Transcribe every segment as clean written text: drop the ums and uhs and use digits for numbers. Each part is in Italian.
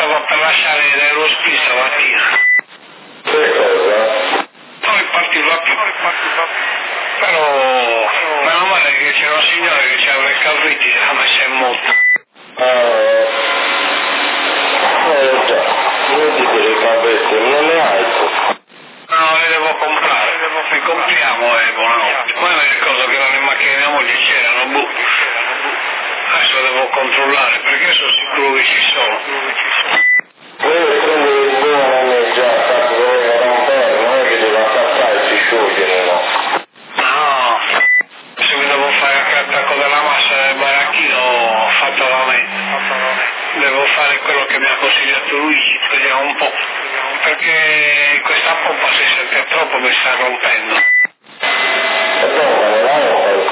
stavo per lasciare l'aerospin stamattina. Che cosa? Poi partiva più. Però meno male che c'era un signore che ci aveva i cavriti e ha messo in moto. Già, io ti direi i cavetti, non ne hai tu. No, li devo comprare, li compriamo e buonanotte. Poi mi ricordo che erano in macchina di mia moglie, c'erano, adesso devo controllare perché sono sicuro che ci sono. Devi prendere il buono già fatto dove rompere, non è che devi attaccare e si scioglie, no? No, se mi devo fare anche l'attacco della massa del baracchino fatto da me. Devo fare quello che mi ha consigliato Luigi, vediamo un po'. Perché questa pompa si sente troppo, mi sta rompendo. E dopo ne vai o fai?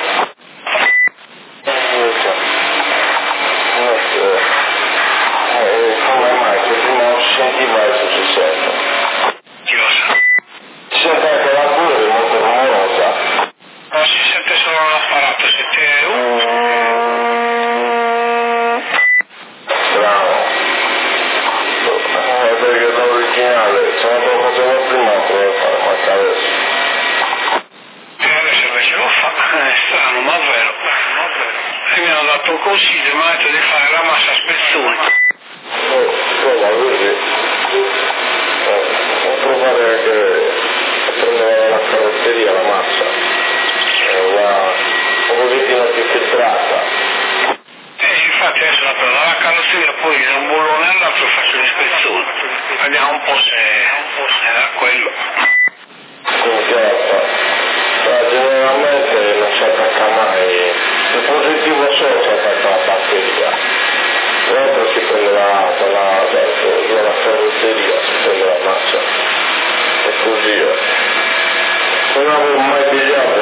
Come mai? Che prima non si sentiva adesso si sente? Chi lo sa? Si sente anche la pure, molto rumorosa. Non si sente solo l'apparato, sente... Bravo. Perché l'originale, se non lo facevo prima, potevo fare, ma adesso. E adesso invece lo fa, è strano, ma vero. E mi hanno dato un consiglio, mi hanno detto di fare la massa a spezzoni. Prova così. Può provare anche a prendere la carrozzeria, la massa. Un pochettino più filtrata. Infatti adesso la prendo la carrozzeria, poi da un bullone all'altro faccio l'ispezione. Vediamo un po' se era quello. Generalmente non si attacca mai, il positivo solo si attacca alla batteria, l'altro si prende la carrozzeria, si prende la massa, e così è. Non avevo mai pigliato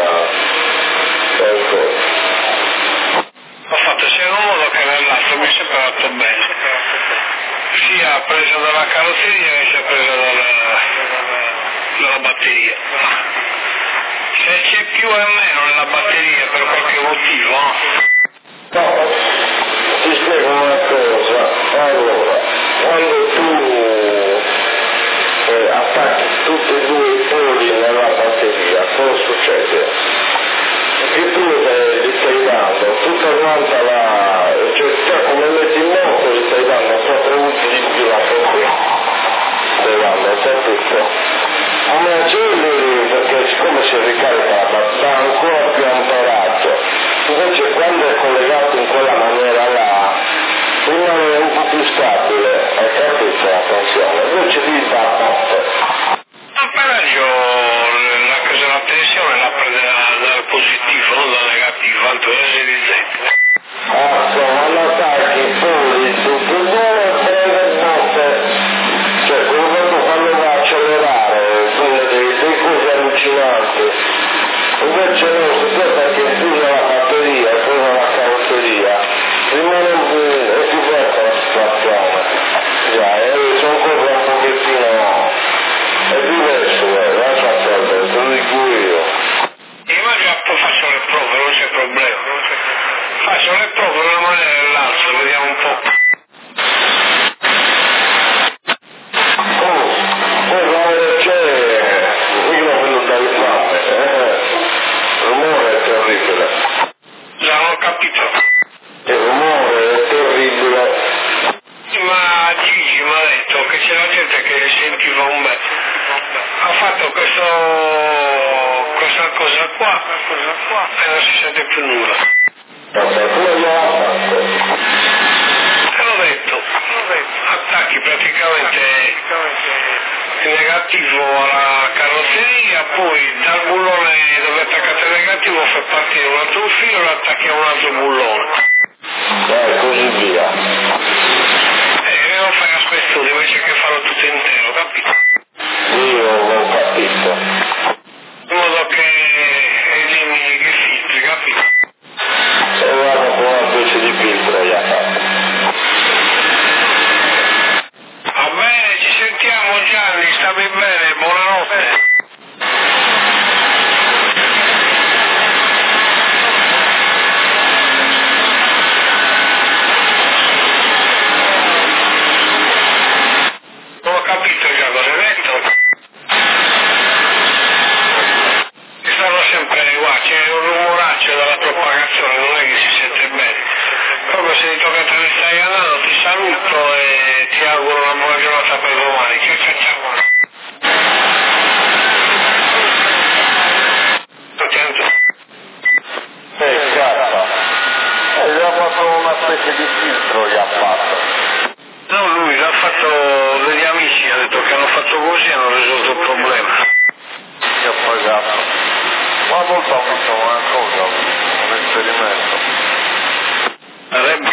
il corso. Ho fatto sia in un modo che nell'altro, mi è sempre fatto bene. Sia preso dalla carrozzeria che sia preso dalla batteria. Se c'è più e meno nella batteria per qualche motivo, No, ti spiego una cosa. Allora, quando tu attacchi tutti e due i poli nella batteria, cosa succede? Che tu gli stai dando tutta quanta cioè come metti in moto gli stai dando 4 minuti di più la potenza, stai dando tutto. Come acceleri, perché siccome si ricarica dà ancora più amperaggio, invece quando è collegato in quella maniera là rimane un po' più stabile, hai capito la tensione, invece di da notte. ma per la tensione la prende dal positivo, non dal negativo, tanto è evidente. Quando attacchi poi tutti e due prende notte, cioè quando va a accelerare dei cose allucinanti, invece no, se tu attacchi prima la batteria e poi la carrozzeria rimane più forte la situazione, sono cose un pochettino, è diverso, lascia perdere, te lo dico io. Io già poi faccio le prove, non c'è problema. Faccio le prove in una maniera e nell'altra, vediamo un po'. Il rumore è terribile. Già non ho capito. Il rumore è terribile. Ma Gigi mi ha detto che c'è la gente che sentiva un bel. Ha fatto questa cosa qua e non si sente più nulla. Vabbè, come lo ha fatto? E l'ho detto, attacchi praticamente il negativo alla carrozzeria, poi dal bullone dove è attaccato il negativo fa partire un altro filo e lo attacchi a un altro bullone. Così via. E lo fai a spezzone invece che farlo tutto intero, capito? Io l'ho capito. In modo che elimini che filtri, capito? E guarda con una specie di filtro gli ha fatto. Va bene, ci sentiamo Gianni, stammi bene, buonanotte. saluto e ti auguro una buona giornata per domani. Ciao ciao ciao. Cazzo. Gli ha fatto una specie di filtro, gli ha fatto. No, lui l'ha fatto degli amici, ha detto che hanno fatto così e hanno risolto il problema. Gli ha pagato. Ma molto ha fatto una cosa, un esperimento. Sarebbe?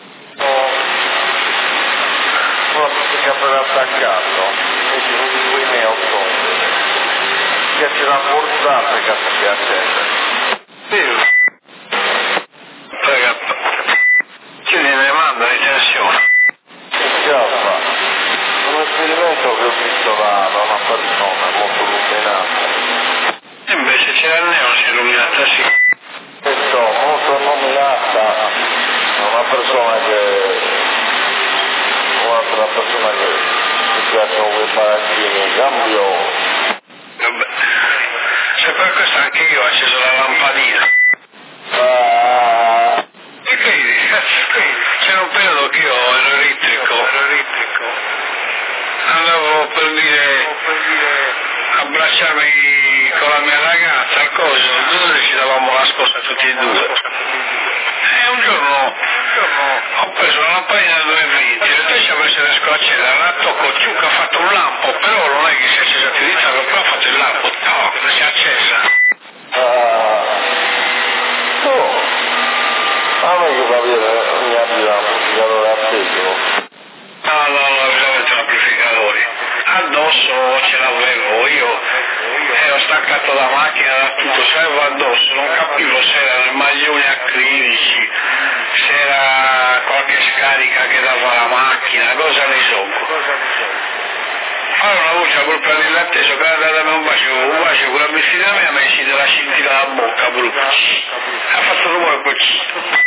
Che per attaccato e di uno di quei neofondi che c'è la forzata che si accende. Sì. Ci ne manda di tensione. Che fa? Un esperimento che ho visto da una persona molto illuminata. E invece c'era il neo, si è illuminata sì. Questo molto illuminata, una persona un'altra persona che si piacciono quei parazzini, cambio. Vabbè. Se per questo anche io ho acceso la lampadina. E credi? C'era un periodo che io ero elettrico. Andavo per dire abbracciarmi con la mia ragazza al coso, noi ci davamo la scossa tutti e due. E un giorno ho preso la lampadina da 220 e te ci avesse riesco a accendere, la tocco, ciucca, ha fatto un lampo, però non è che si è accesa a utilizzarlo, però ha fatto il lampo, si è accesa. Ma non è che va bene, mi abbi l'amplificatore acceso. No, avete l'amplificatore. Addosso ce l'avevo io, ero staccato da macchina, da tutto, ce l'avevo addosso, non capivo se erano i maglioni acrilici, se era qualche scarica che dava la macchina, cosa ne so. Allora una voce col prendere l'atteso che era datami un bacio con la vestita mia, mi è uscita la scintilla dalla bocca, brutto. Ha fatto un rumore così.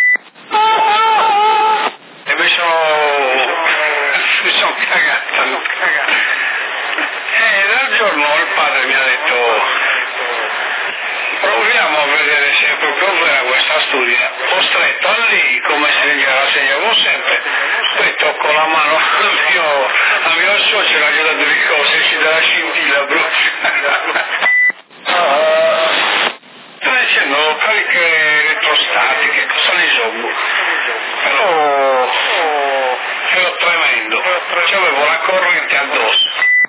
E mi sono cagato. E dal giorno il padre mi ha detto proviamo a vedere se è proprio vera questa storia. Ho stretto a lì come la segnavo sempre, poi tocco la mano a mio socio, l'ha aiutato di cose, esce dalla scintilla brutta. Sto dicendo cariche elettrostatiche, cosa ne so, però ero tremendo, c'avevo la corrente addosso.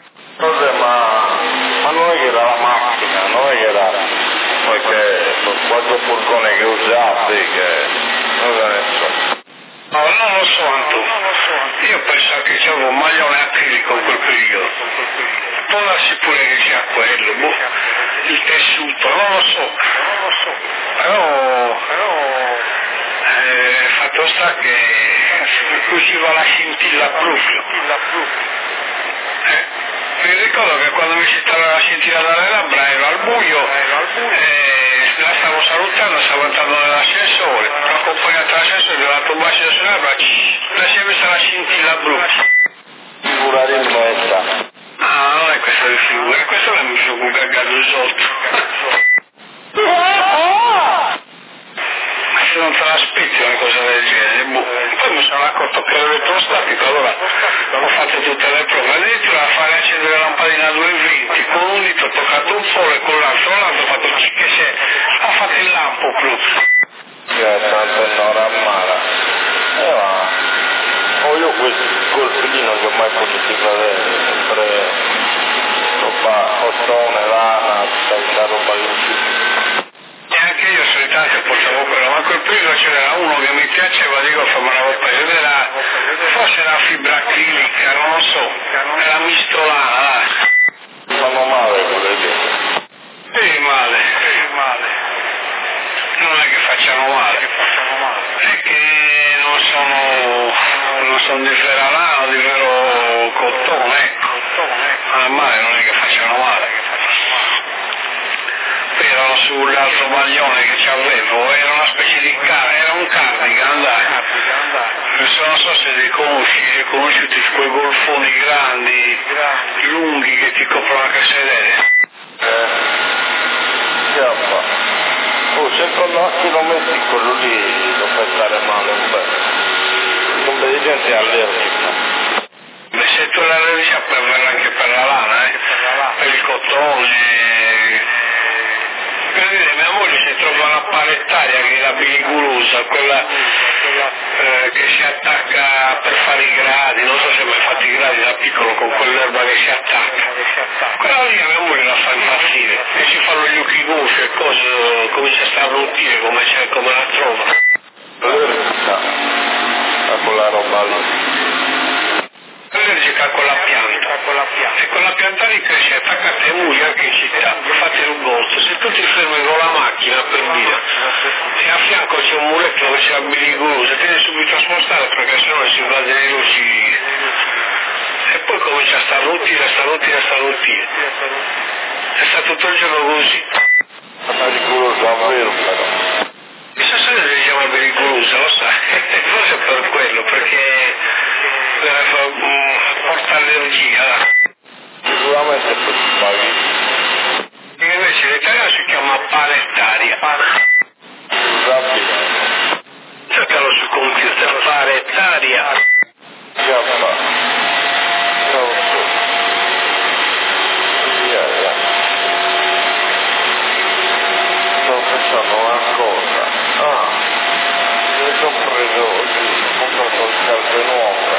Ma non è che era la macchina, non è che era perché qualche furgone che usate, che non ne so. No, non lo so Antonio, io penso che c'avevo un maglione acrilico in quel periodo, può darsi pure che sia quello, il tessuto, non lo so, però fatto sta che usciva la scintilla proprio. Mi ricordo che quando mi si stava la scintilla dalle labbra ero al buio, la stavo salutando, stavo entrando nell'ascensore, l'ho accompagnata all'ascensore, gli ho dato un bacio sulle labbra, la si è messa la scintilla brutta. Figura di messa. Ah, non è questa di figura, questo è mi sono cagato sotto. Ma se non te l'aspetti una cosa del genere, poi mi sono accorto che ero elettrostatico, allora ho fatto tutte le prove, addirittura a fare accendere la lampadina a 220, con un dito ho toccato un polo e con l'altro ho fatto che se ha fatto il lampo proprio. Tanto un'ora ammara. Io quel colpini non li ho mai potuti vedere, sempre roba, ottone, lana, tutta roba lì. E anche io solitamente portavo quello, ma quel periodo c'era uno che mi piaceva, dico, me l'avevo preso, forse era fibra acrilica, non lo so, era mistolana, Fanno male quelle lì. sì, male. Non è che facciano male, è che non sono di ferralano, di vero cottone, ecco. Ma male non è che facciano male. Poi erano sull'altro maglione che c'avevo, era una specie di era un cardigan, dai. Non so se li conosciuti quei golfoni grandi, lunghi che ti coprono anche il sedere. Se con l'occhio lo metti quello lì lo fai stare male un bel. un po' di gente è allergica. Beh, se tu l'allergia puoi averla anche per la lana, per il cotone. Per dire, mia moglie si trova una palettaria che è la biligulosa, quella che si attacca per fare i gradi, non so se hai mai fatto i gradi da piccolo con quell'erba che si attacca. Quella lì a mia moglie la fa impazzire, e si fanno gli occhi gonfi e cose, comincia a starnutire come la trova. Allergica a quella roba lì. Allergica a quella pianta. E quella pianta lì cresce attaccata ai muri anche in città. Fate un posto, se tu ti fermi con la macchina per via e a fianco c'è un muretto dove c'è la biligulosa, tieni subito a spostare perché sennò si va delle luci e poi comincia a starnutire. E sta tutto il giorno così. La biligulosa vero però. Chissà se si chiama biligulosa, lo sai, forse per quello, perché porta allergia. Sicuramente è per sbaglio. Invece in italiano si chiama palettaria. Usabile. Cercalo sul computer, palettaria. Già fa. Non so. Yeah. Sto pensando una cosa. Mi sono preso oggi, ho comprato le scarpe nuove.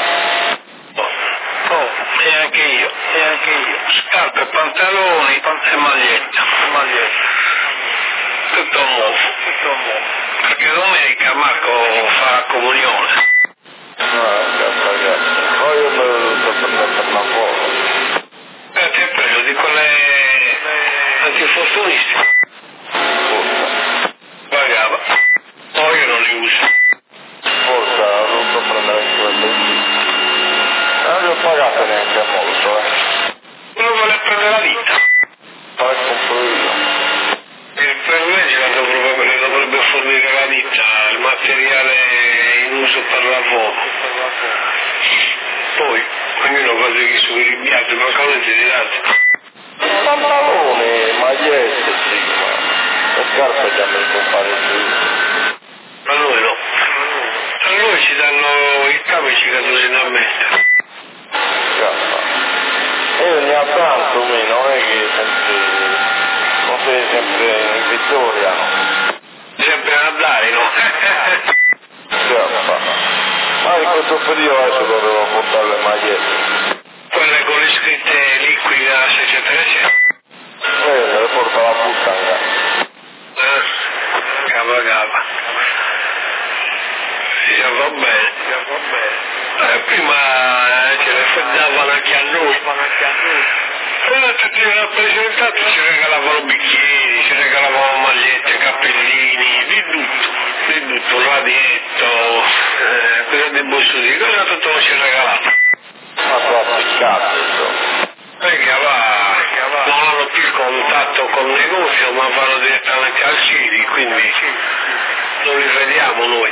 E anche io. Scarpe, pantaloni e maglietta. Tutto nuovo. Perché domenica Marco fa la comunione. Poi io me l'ho dovuto prendere per lavoro. Ti hai preso di quelle antifortunistiche? Forse. Pagava. Poi io non li uso. Forse ho dovuto prendere quelle lì. Non li ho pagate neanche molto, Uno vuole prendere la vita. Ma le compro io. Per legge le dovrebbe fornire la ditta, il materiale in uso per lavoro. Poi ognuno fa che su il viaggio, qualcosa di dato. Pantaloni, magliette, sì, ma le scarpe già me le compare più. Ma noi no. A noi ci danno il camici gratuitamente. Scarpa. E ogni tanto non è che non sei sempre in vittoria, no? Sempre a dare, no? Scarpa. Ma in questo periodo adesso dovevo portare le magliette. Quelle con le scritte liquida, eccetera, eccetera. Me le porta la puttana. Cava. Ja, va bene. Prima ce le davano anche a noi. Quando tutti i rappresentanti ci regalavano bicchieri, ci regalavano magliette, cappellini, di tutto, radietto, cosa devo dire, cosa tutto ci regalavano. Ma sono appiccato, Perché non hanno più il contatto col negozio, ma vanno direttamente al Ciri, quindi non li vediamo noi.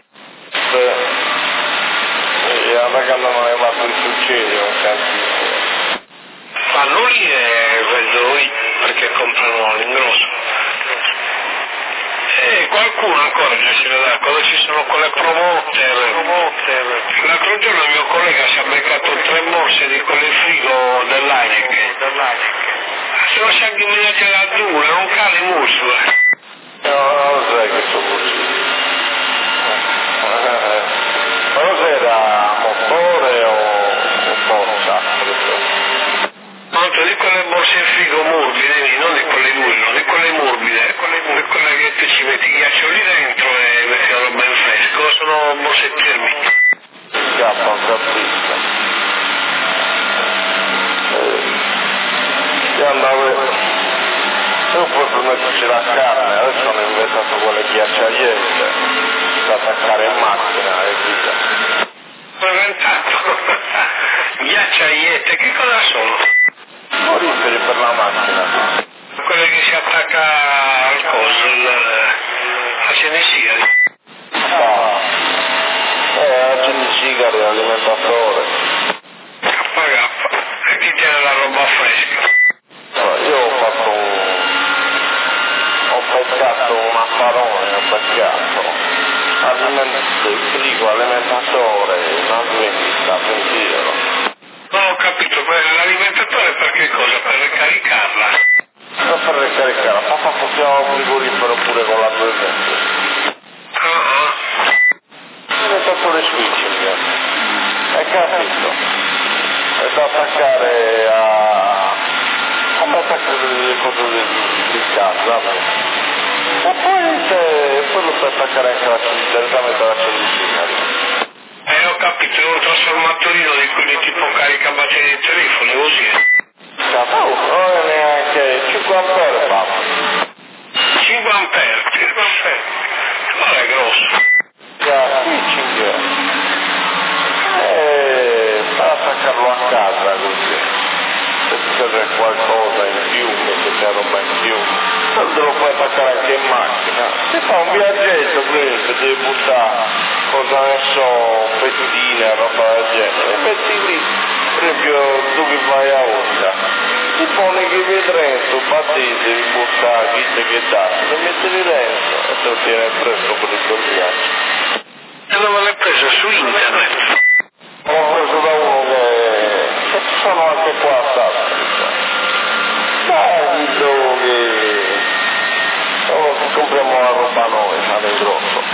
E ora che hanno levato il successo, un cantino. Fanno lì e vedo lì, perché comprano all'ingrosso. E qualcuno ancora già ce ne dà, quando ci sono quelle promoter. L'altro giorno il mio collega si è beccato 3 morse di quelle frigo dell'Heineken. Se non si agghimminati alla dura, non cade muscolo. No, non lo sai che sono così. Ma cos'era motore o forza? Molto di quelle borse in frigo morbide, non di quelle dure, no, di quelle morbide, quelle che tu ci metti ghiaccio lì dentro e metti la roba in fresco, sono borse termiche. Scappa un capriccio. Io posso metterci la carne, adesso hanno inventato quelle ghiacciaiette da attaccare in macchina e via. Ho inventato ghiacciaiette, che cosa sono? Moriferi per la macchina. Quelle che si attacca al coso, a cenesigari. Cenesigari, l'alimentatore. KK, e ti tiene la roba fresca. Io ho pescato un affarone, il frigo, alimentatore, capito? È da attaccare ad attaccare le cose di casa, e poi lo puoi attaccare anche direttamente alla cellulina. Ho capito, è un trasformatorino di quelli tipo caricabatterie dei telefoni, così. Non è neanche 5 ampere, papà. 5 ampere. Non è grosso. Già, qui 5. Per attaccarlo a casa così. Se serve qualcosa in più, che c'è roba in più, te lo puoi attaccare anche in macchina. Si fa un viaggetto, quindi se devi buttare, cosa ne so, pettine, roba del genere, e metti lì, per esempio tu che vai a Onda, ti poni che vedi dentro, batti, devi buttare, chi che dà, lo metti lì dentro e te lo tieni presto per tutto il viaggio. E dove l'hai preso? Su internet? L'ho preso da uno che ci sono anche qua a Sassari. Dai, dico che compriamo la roba noi, all'ingrosso.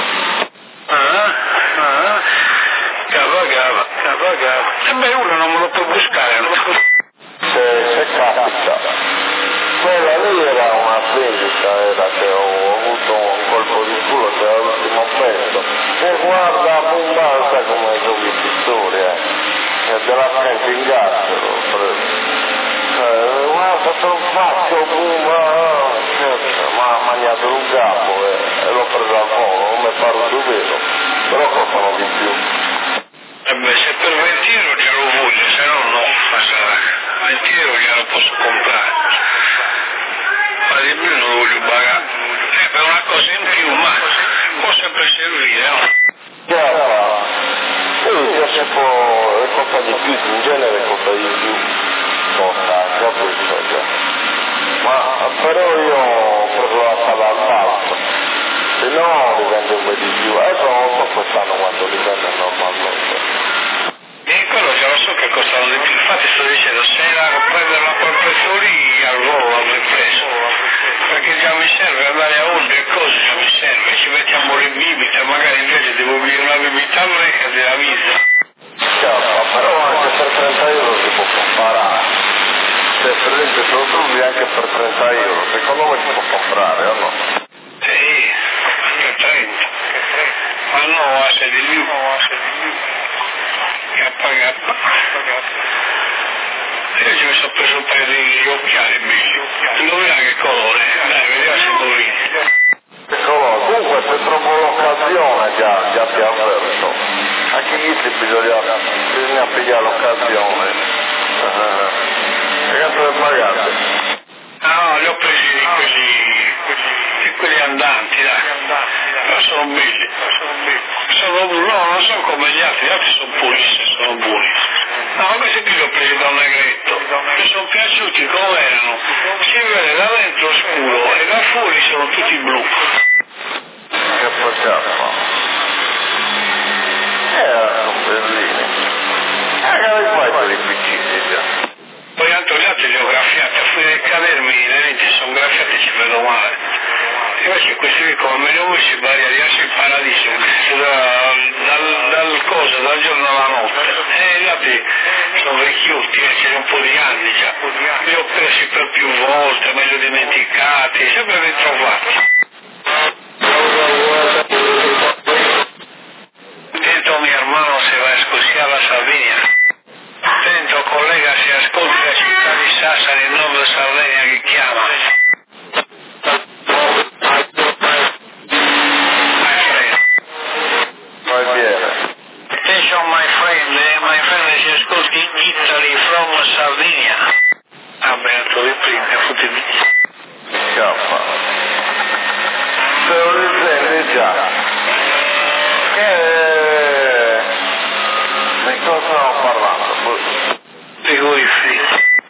Cava. E beh, uno non me lo può buscare, no? Se capita. Quella lì era una vendita, era che ho avuto un colpo di culo, che era l'ultimo pezzo. E guarda abbondanza come giochi di storia, della campingata l'ho preso. Guarda, te lo faccio, ma ha mangiato un capo e l'ho preso al volo, non mi pare un vero, però costano di più. E beh, se per 20 euro glielo voglio, se no no, 20 euro glielo posso comprare. Ma di più non lo voglio pagare. Per una cosa in più, ma può sempre servire, no? Se può, costa di più, in genere costa di più, capisco, ma però io ho preso la sala al palco, se no li vendo un po' di più, adesso non so quest'anno quanto li vendo normalmente. E quello già lo so che costano di più, infatti sto dicendo, se era a prenderlo a quel prezzo lì, al volo l'avrei preso, perché già mi serve andare a Onda e cose, già mi serve, ci mettiamo le bibite, magari invece devo bere una bibita greca della vita. Però anche per 30 euro si può comprare, se per esempio se lo trovi anche per 30 euro, secondo me si può comprare o no? Sì, anche 30, ma no, a se di più, che ha pagato. Io ci mi sono preso un paio di occhiali belli, indovina che colore, dai, vediamo se indovini. Comunque se trovo l'occasione già ti avverto, anche lì bisogna pigliare l'occasione, e quanto le pagate? No, li ho presi di quelli andanti, dai, però sono belli, non sono come gli altri sono purissimi, sono buoni. No, questi qui li ho presi da un negretto, mi sono piaciuti come erano, si vede da dentro scuro e da fuori sono tutti blu. Che facciamo? Sono bellini. Che fai per i piccini già? Poi altro gli altri li ho graffiati, a fuori di cadermi le lenti sono graffiate e ci vedo male. Invece questi qui come me li ho messi pari a riesce il paradiso, dal giorno alla notte. E gli altri sono vecchiotti, ce ne un po' di anni già. Li ho presi per più volte, me li ho dimenticati, sempre ritrovati. Atento mi hermano se va a Escocia la Sardegna. Attento collega se ascolti la città di Sassari, il nord Sardegna che chiama. Attention my friend si ascolti Italy from Sardinia. Aperto di prima, fottimi. Scappa. Se lo risvendi già. Di cosa stiamo parlando? Di wifi.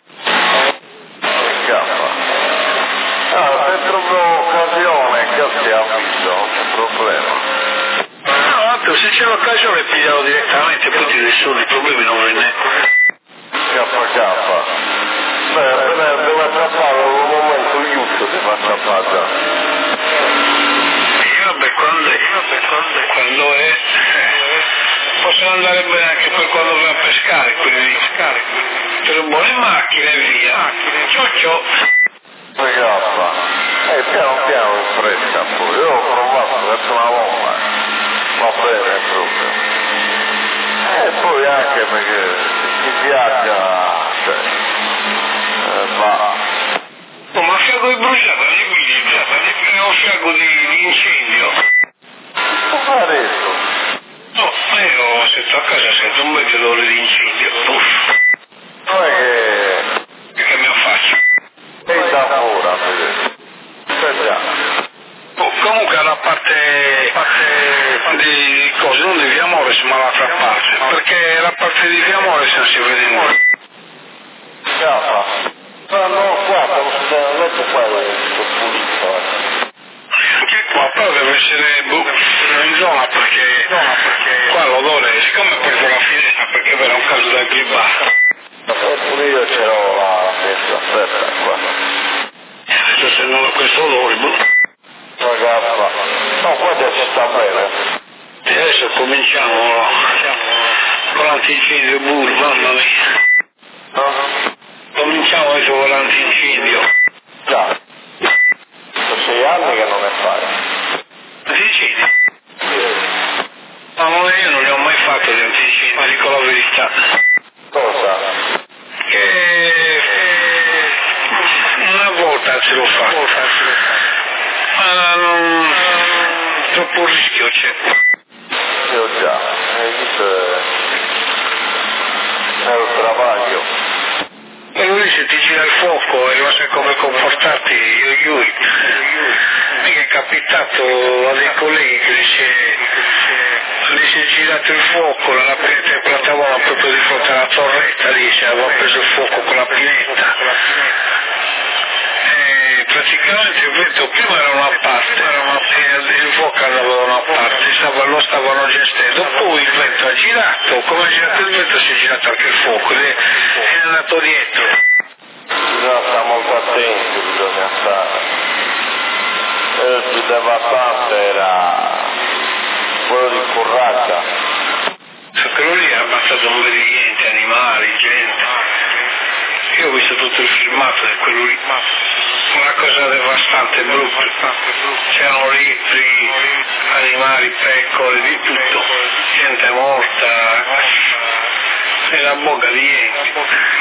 Scappa. Se trovo occasione che ti avviso, non c'è problema. No, se c'è l'occasione piglialo direttamente, poi ti risolvi i problemi non ve ne. Scappa. Beh, deve attrappare un momento giusto si fa attrappare già. Vabbè, quando è? Posso possono andare bene anche per quando vai a pescare, quelli lì. Per buone macchine e via. Ciao. Ragazza, piano piano in fretta poi, io ho provato verso una volta, va bene proprio. E poi anche perché chi viaggia, cioè, va. Oh, ma a fiago di bruciata, è un fiago di incendio. Può fare adesso? No, ma io sento a casa, sento un bel odore di incendio. Uff. Non è Che mi affaccio? è da ora, vedete. Già. Oh, comunque alla parte di cose, non di Via Mores, ma l'altra parte, perché la parte di Via Mores non si vede nulla. Capa. No, guarda, non si letto qua è tutto pulito. Anche qua però deve essere in zona perché qua l'odore, siccome perdo la finestra perché era un caso da gribare. Pure io c'ero la finestra aperta qua. Adesso se non ho questo odore, Ragazza, no, qua già ci sta bene. E adesso cominciamo con l'antincendio mamma mia. No? Cominciamo adesso con l'antincendio. Già. Sono 6 anni che non ne fai. Antincendio? Ma io non ne ho mai fatto di antincendio, dico la verità. Cosa? Che una volta ce l'ho fatto. Ma non... troppo rischio c'è. Io già. Questo è un travaglio. E lui se ti gira il fuoco e non sai come comportarti, mi è capitato a dei colleghi che gli si è girato il fuoco nella pineta di Platavola proprio di fronte alla torretta lì, si aveva preso il fuoco con la pineta. E praticamente il vento prima era una parte, il fuoco andava da una parte, lo stavano gestendo, poi il vento ha girato, come ha girato il vento si è girato anche il fuoco, è andato dietro. Bisogna stare molto attenti, bisogna stare. Il più devastante era quello di Curraccia. Quello lì ha ammazzato un bel di niente, animali, gente. Io ho visto tutto il filmato di quello lì. Una cosa devastante, brutta. C'erano litri, animali, pecore, di tutto. Gente morta. Nella bocca di niente.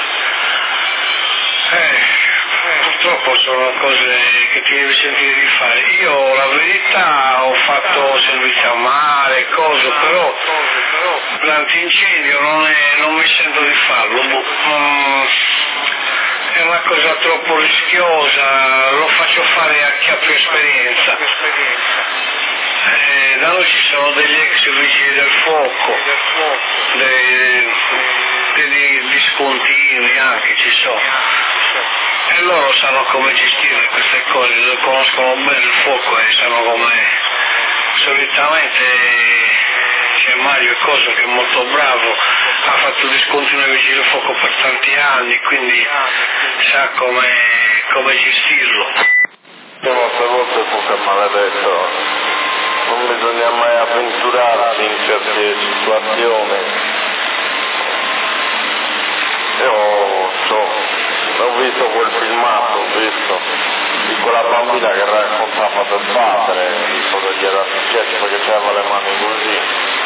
Purtroppo sono cose che ti devi sentire di fare. Io la verità ho fatto servizio a mare, cose, però l'antincendio non mi sento di farlo. È una cosa troppo rischiosa, lo faccio fare a chi ha più esperienza. Da noi ci sono degli ex vigili del fuoco, dei discontinui anche ci sono. E loro sanno come gestire queste cose, conoscono bene il fuoco e sanno come. Solitamente c'è Mario Cosa che è molto bravo, ha fatto discontinuo vigile del fuoco per tanti anni, quindi sa come gestirlo. Molte volte il fuoco è maledetto, non bisogna mai avventurarsi in certe situazioni. Ho visto quel filmato, di quella bambina che raccontava del padre, di cosa gli era successo perché aveva le mani così.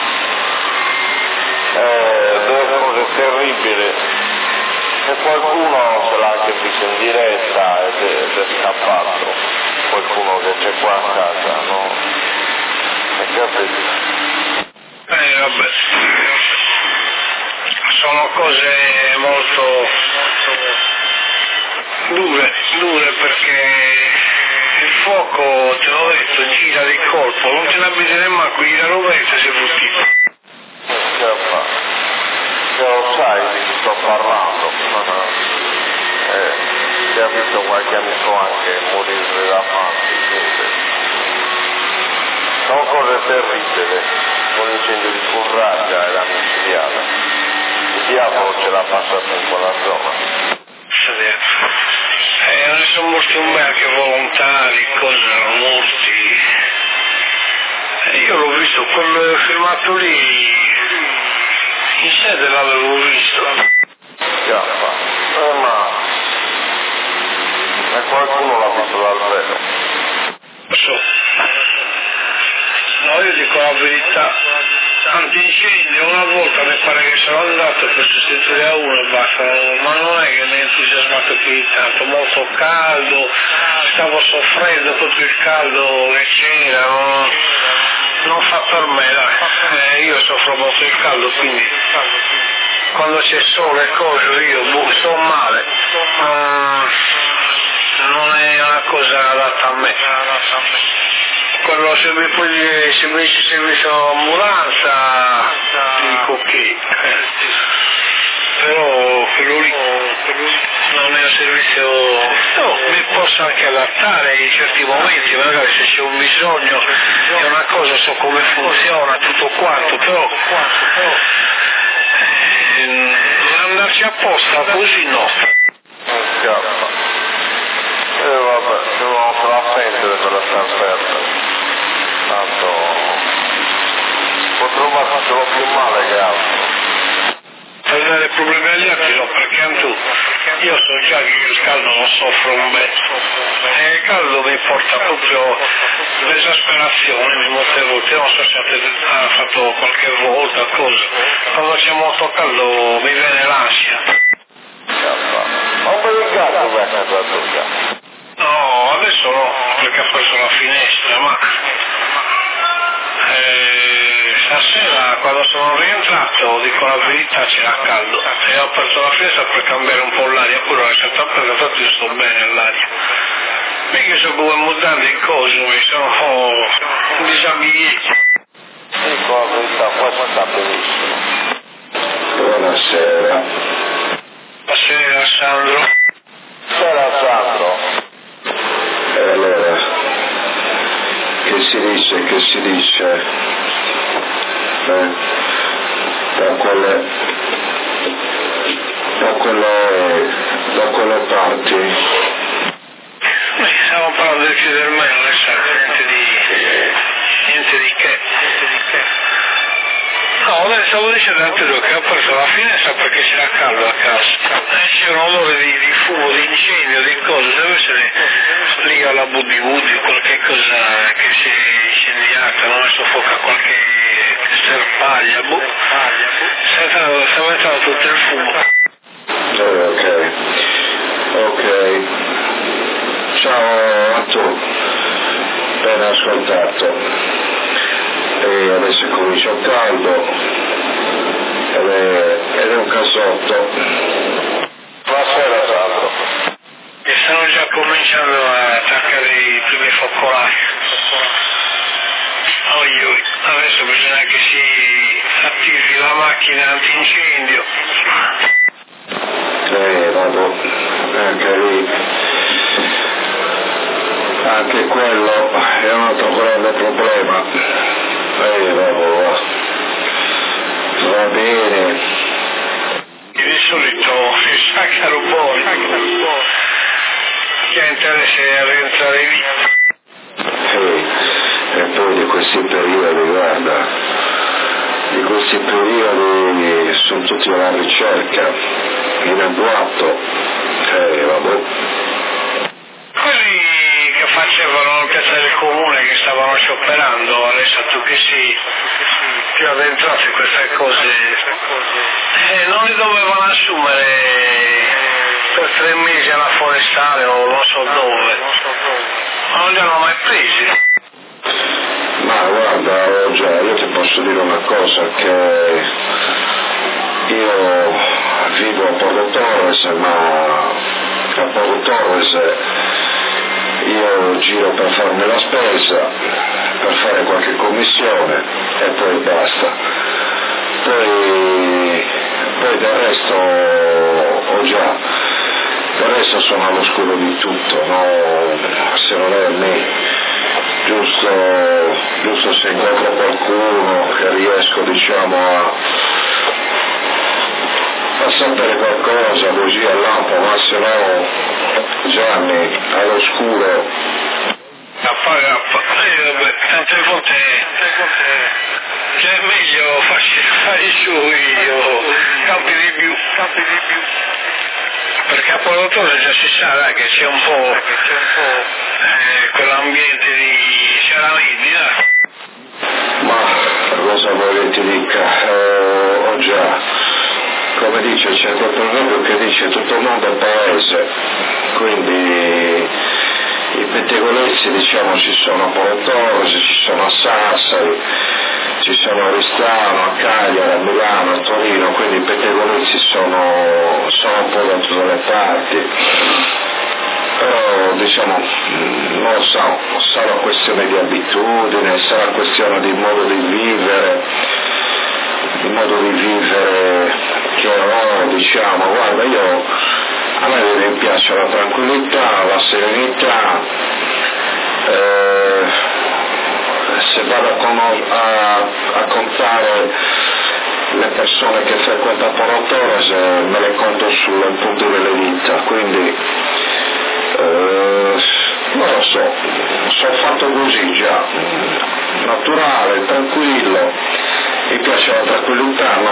Delle cose terribili. E qualcuno se l'ha anche visto in diretta ed è scappato. Qualcuno che c'è qua a casa, no? E capito? Vabbè. Sono cose molto dure perché il fuoco, te l'ho detto, gira di colpo, non te ne abiti nemmeno, gira rovescio e si è futtito. Lo sai di chi sto parlando, si è visto qualche amico anche morire davanti, sono cose terribili, con l'incendio di Curraglia e la micidiale. Il diavolo ce l'ha passato in quella zona. Ne sono morti un bel anche volontari, cose erano morti. Io l'ho visto, quel filmato lì In sede l'avevo visto. Scappa. Ma e qualcuno l'ha visto dal vero? So. No, io dico la verità. Antincendio, una volta mi pare che sono andato per sostituire a uno e basta, ma non è che mi ha entusiasmato più di tanto, molto caldo, stavo soffrendo tutto il caldo che c'era, non fa per me, dai. Io soffro molto il caldo, quindi quando c'è sole e cose io sto male, non è una cosa adatta a me. Quello se mi puoi dire, se mi dice servizio ambulanza, dico ok, però quello lì non è un servizio, no, mi posso anche adattare in certi momenti, magari se c'è un bisogno è una cosa, so come funziona tutto quanto, però andarci apposta così no. Scappa. Vabbè, devo se la prendere per la stampetta. Tanto potrò farcelo più male che altro. Per dare problemi agli altri no, perché tanto io so già che il caldo non soffro un bel, e il caldo mi porta proprio l'esasperazione molte volte, non so se avete fatto qualche volta cosa, quando c'è molto caldo mi viene l'ansia. Ma un bel gatto vai a casa. No, adesso no, perché ha preso la finestra, ma stasera quando sono rientrato, dico la verità, c'era caldo e ho aperto la finestra per cambiare un po' l'aria, pure ho lasciato aperta, tanto io sto bene all'aria. Perché sono come mutande in cose, mi sono disabili. Dico la verità, qua sta benissimo. Buonasera. Buonasera Sandro. Buonasera Sandro. E allora, che si dice? Da quelle parti? Stiamo parlando del più del meno, niente di che. No, stavo dicendo anche io che ho aperto la finestra perché c'era caldo a casa. C'era un odore di fumo, di incendio, di cose, deve essere lì alla Buddy qualche cosa che si è incendiata, non è soffoca qualche sterpaglia, sta mettendo tutto il fumo. Ok. Ciao a tu. Appena ascoltato. E adesso comincia il caldo ed è un casotto. Buonasera Sandro. E stanno già cominciando a attaccare i primi focolai. Adesso bisogna che si attivi la macchina antincendio. Vado, anche lì. Anche quello è un altro grande problema. Va bene. Di solito si stacca un po'. Chi ha interesse a rientrare lì. E poi di questi periodi, guarda, sono tutti alla ricerca, in agguato, vabbè. Quelli che facevano in piazza del comune, che stavano scioperando, adesso tu che sei più addentrato in queste cose, non li dovevano assumere per 3 mesi alla forestale o non so dove, ma non li hanno mai presi. Ma guarda, io ti posso dire una cosa, che io vivo a Porto Torres, ma a Porto Torres io giro per farmi la spesa, per fare qualche commissione e poi basta. Poi del resto sono all'oscuro di tutto, no? Se non è a me. Giusto se incontro qualcuno che riesco, a sapere qualcosa così a lampo, ma se no Gianni all'oscuro. Tante volte Cioè è meglio fare su io, campi di più. Perché a Polotore già si sa che c'è un po' quell'ambiente di Ciaramidi, Ma cosa vuoi che ti dica? Ho già, come dice, c'è quel proverbio che dice tutto il mondo è paese, quindi i pettegolezzi diciamo ci sono a Polotore, ci sono a Sassari, ci sono a Ristano, a Cagliari, a Milano, a Torino, quindi i pettegolezzi sono un po' da tutte le parti. Però diciamo, non lo so, sarà questione di abitudine, sarà questione di modo di vivere che ho, diciamo, guarda a me mi piace la tranquillità, la serenità, se vado a contare le persone che frequentano Polotore me le conto sul punto delle dita, quindi non lo so, sono fatto così già, naturale, tranquillo, mi piace la tranquillità, non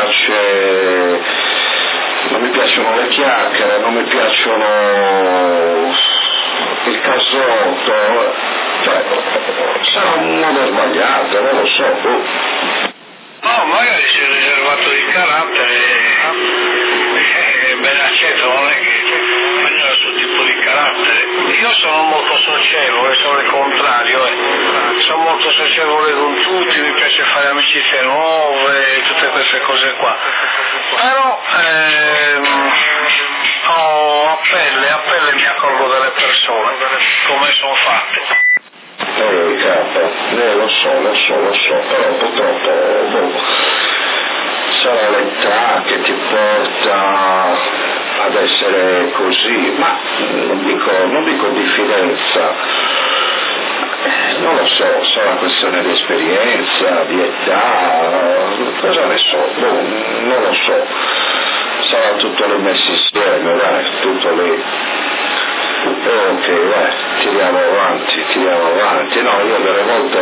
mi piacciono le chiacchiere, non mi piacciono il casotto, cioè sarà un modo sbagliato, non lo so. No, magari si è riservato di carattere, ben accetto, non è che ognuno ha il suo tipo di carattere. Io sono molto socievole, sono il contrario, sono molto socievole con tutti, mi piace fare amicizie nuove, tutte queste cose qua. Però a pelle mi accorgo delle persone, come sono fatte. Capo, lo so, però purtroppo sarà l'età che ti porta ad essere così, ma non dico diffidenza, non lo so, sarà questione di esperienza, di età, cosa ne so, non lo so, sarà tutto lì messo insieme, dai, tutto lì. Ok, tiriamo avanti, no, io delle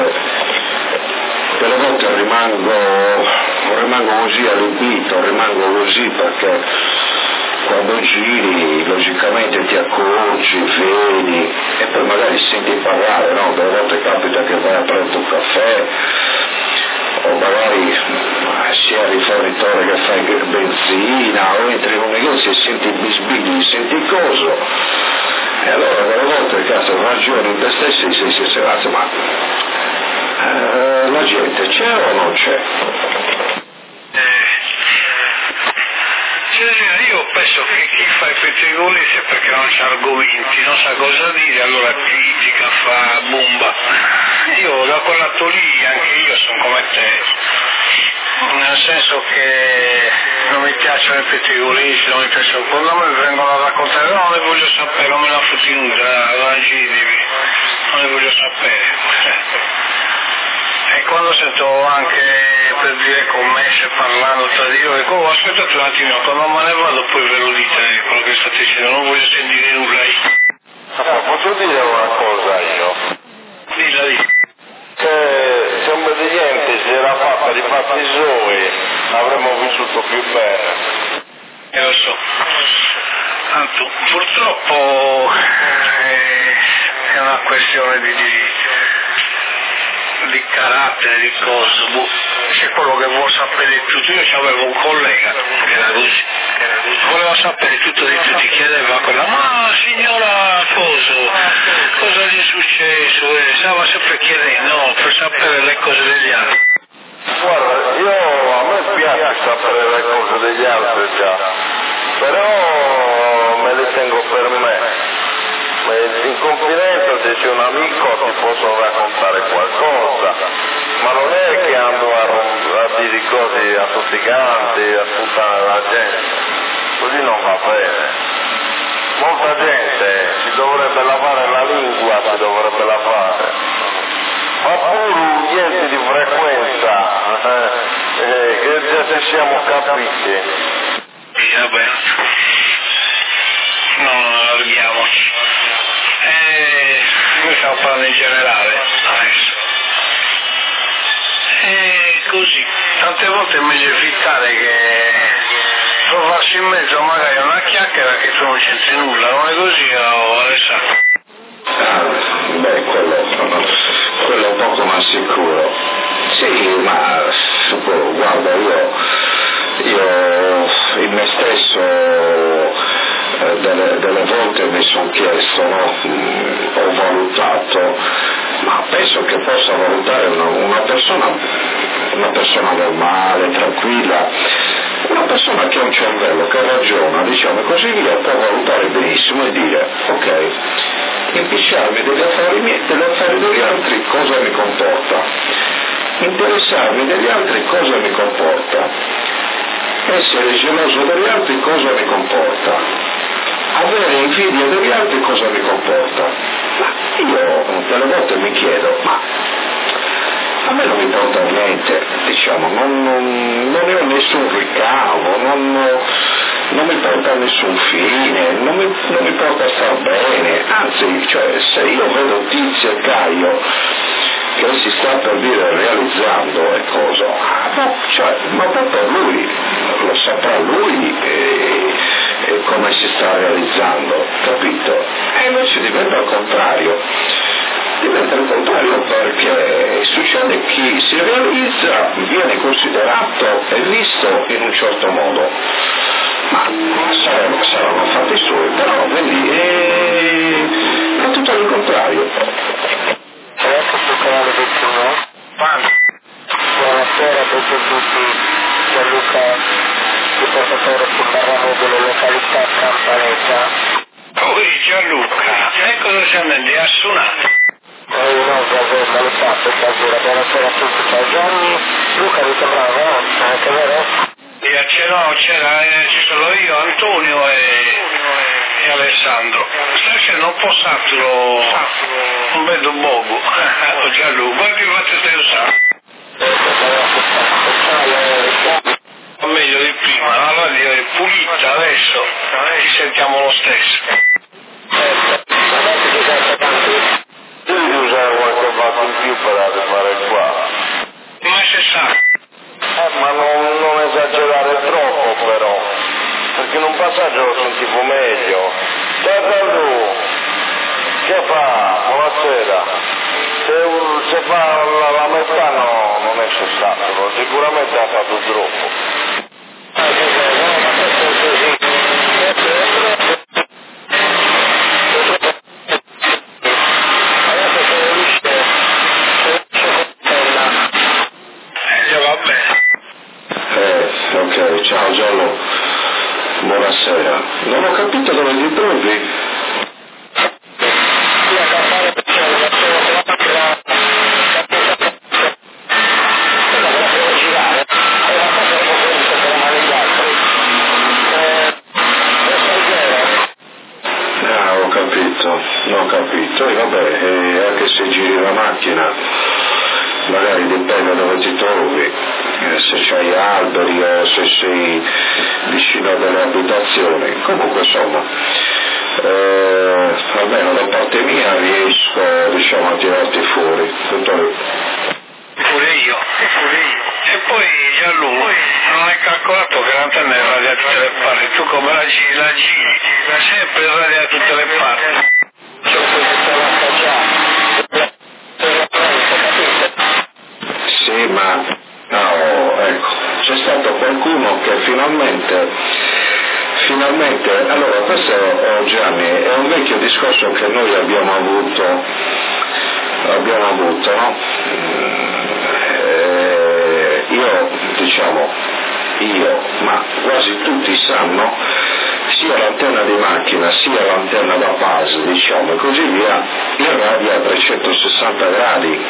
volte rimango così allibito, rimango così perché quando giri logicamente ti accorgi, vedi e poi magari senti parlare, no? Delle volte capita che vai a prendere un caffè o magari sia il rifornitore che fai benzina o entri in un negozio e senti bisbigli, senti coso. E allora delle volte cazzo ragioni in te stesso e sei ragazzi, ma la gente c'è o non c'è? Io penso che chi fa i pettegolezzi è perché non c'ha argomenti, non sa cosa dire, allora critica, fa bomba. Io da quel lato lì anche io sono come te, nel senso che non mi piacciono i pettegolezzi, non mi piacciono, quando mi vengono a raccontare no, non ne voglio sapere, non me la fotti nuda, non ne voglio sapere. E quando sento anche per dire commesse parlando tra di loro, dico aspettate un attimo, quando me ne vado poi ve lo dite quello che state dicendo, non voglio sentire nulla io. Posso dire una cosa io? Dilla lì. Che se un obbediente si era fatta di fatti suoi avremmo vissuto più bene. Lo so. Tanto, purtroppo è una questione di carattere, di cose, c'è quello che vuole sapere tutto. Io avevo un collega che era così, voleva sapere tutto di tutti, chiedeva a quella, ma signora cosa gli è successo? E stava sempre chiedendo, no, per sapere le cose degli altri. Guarda, a me piace sapere le cose degli altri già, però me le tengo per me. In confidenza se c'è un amico ti posso raccontare qualcosa, ma non è che ando a dire cose a tutti quanti, a sputtare la gente, così non va bene. Molta gente si dovrebbe lavare la lingua, si dovrebbe lavare, ma pur gli enti di frequenza, che già ci siamo capiti. Vabbè, non allarghiamoci. Noi stiamo parlando in generale adesso. così, tante volte è meglio evitare che trovarsi in mezzo magari a una chiacchiera che tu non c'entri nulla, non è così, Alessandro? Beh, quello è poco ma sicuro. Sì, ma guarda, io in me stesso delle volte mi sono chiesto, no? Ho valutato, ma penso che possa valutare una persona normale, tranquilla, una persona che ha un cervello, che ragiona, diciamo e così via, può valutare benissimo e dire, ok, impicciarmi degli affari degli altri cosa mi comporta, interessarmi degli altri cosa mi comporta, essere geloso degli altri cosa mi comporta, avere invidia degli altri cosa mi comporta. Ma io delle volte mi chiedo, ma a me non mi porta a niente, diciamo, non ne ho nessun ricavo, non mi porta a nessun fine, non mi porta a star bene, anzi, cioè, se io vedo Tizio e Caio che si sta per dire realizzando e cosa, ma per lui, lo saprà lui e come si sta realizzando, capito? E invece diventa il contrario perché succede che chi si realizza viene considerato e visto in un certo modo, ma saranno fatti suoi, però quindi è tutto il contrario. Buonasera a tutti, Gianluca, riportatore sul Barrano delle località Campanetta. Gianluca, cosa siamo andati a suonare? No, Giacomo, lo fatto stasera, buonasera a tutti, ciao Gianni, Luca mi sembrava, anche vero? Ci sono io, Antonio e Alessandro. Stasera non posso un vedo Bobo, Gianluca, poi che faccio stai usando? Meglio di prima, la radio è pulita adesso, ci sentiamo lo stesso. Devi usare qualche vaso in più per arrivare qua. Ma se sa. Ma non esagerare troppo però, perché in un passaggio lo sentivo meglio. Ciao Carlo, che fa? Buonasera. Se fa la metà no, non esce stato, sicuramente ha fatto troppo. Ok, ciao Giallo, buonasera. Non ho capito dove ti trovi? Ho capito, e vabbè, anche se giri la macchina, magari dipende dove ti trovi, se c'hai alberi o se sei vicino a delle abitazioni, comunque insomma, almeno da parte mia riesco, diciamo, a tirarti fuori, tutto lì. Pure io. E poi Gianluca, non hai calcolato che l'antenna è radio da tutte le parti, tu come la giri, sempre radio da tutte le parti. Sì, ma no, ecco, c'è stato qualcuno che finalmente, allora questo Gianni è un vecchio discorso che noi abbiamo avuto, no? Ma quasi tutti sanno, sia l'antenna di macchina sia l'antenna da base, diciamo, e così via, irradia a 360 gradi.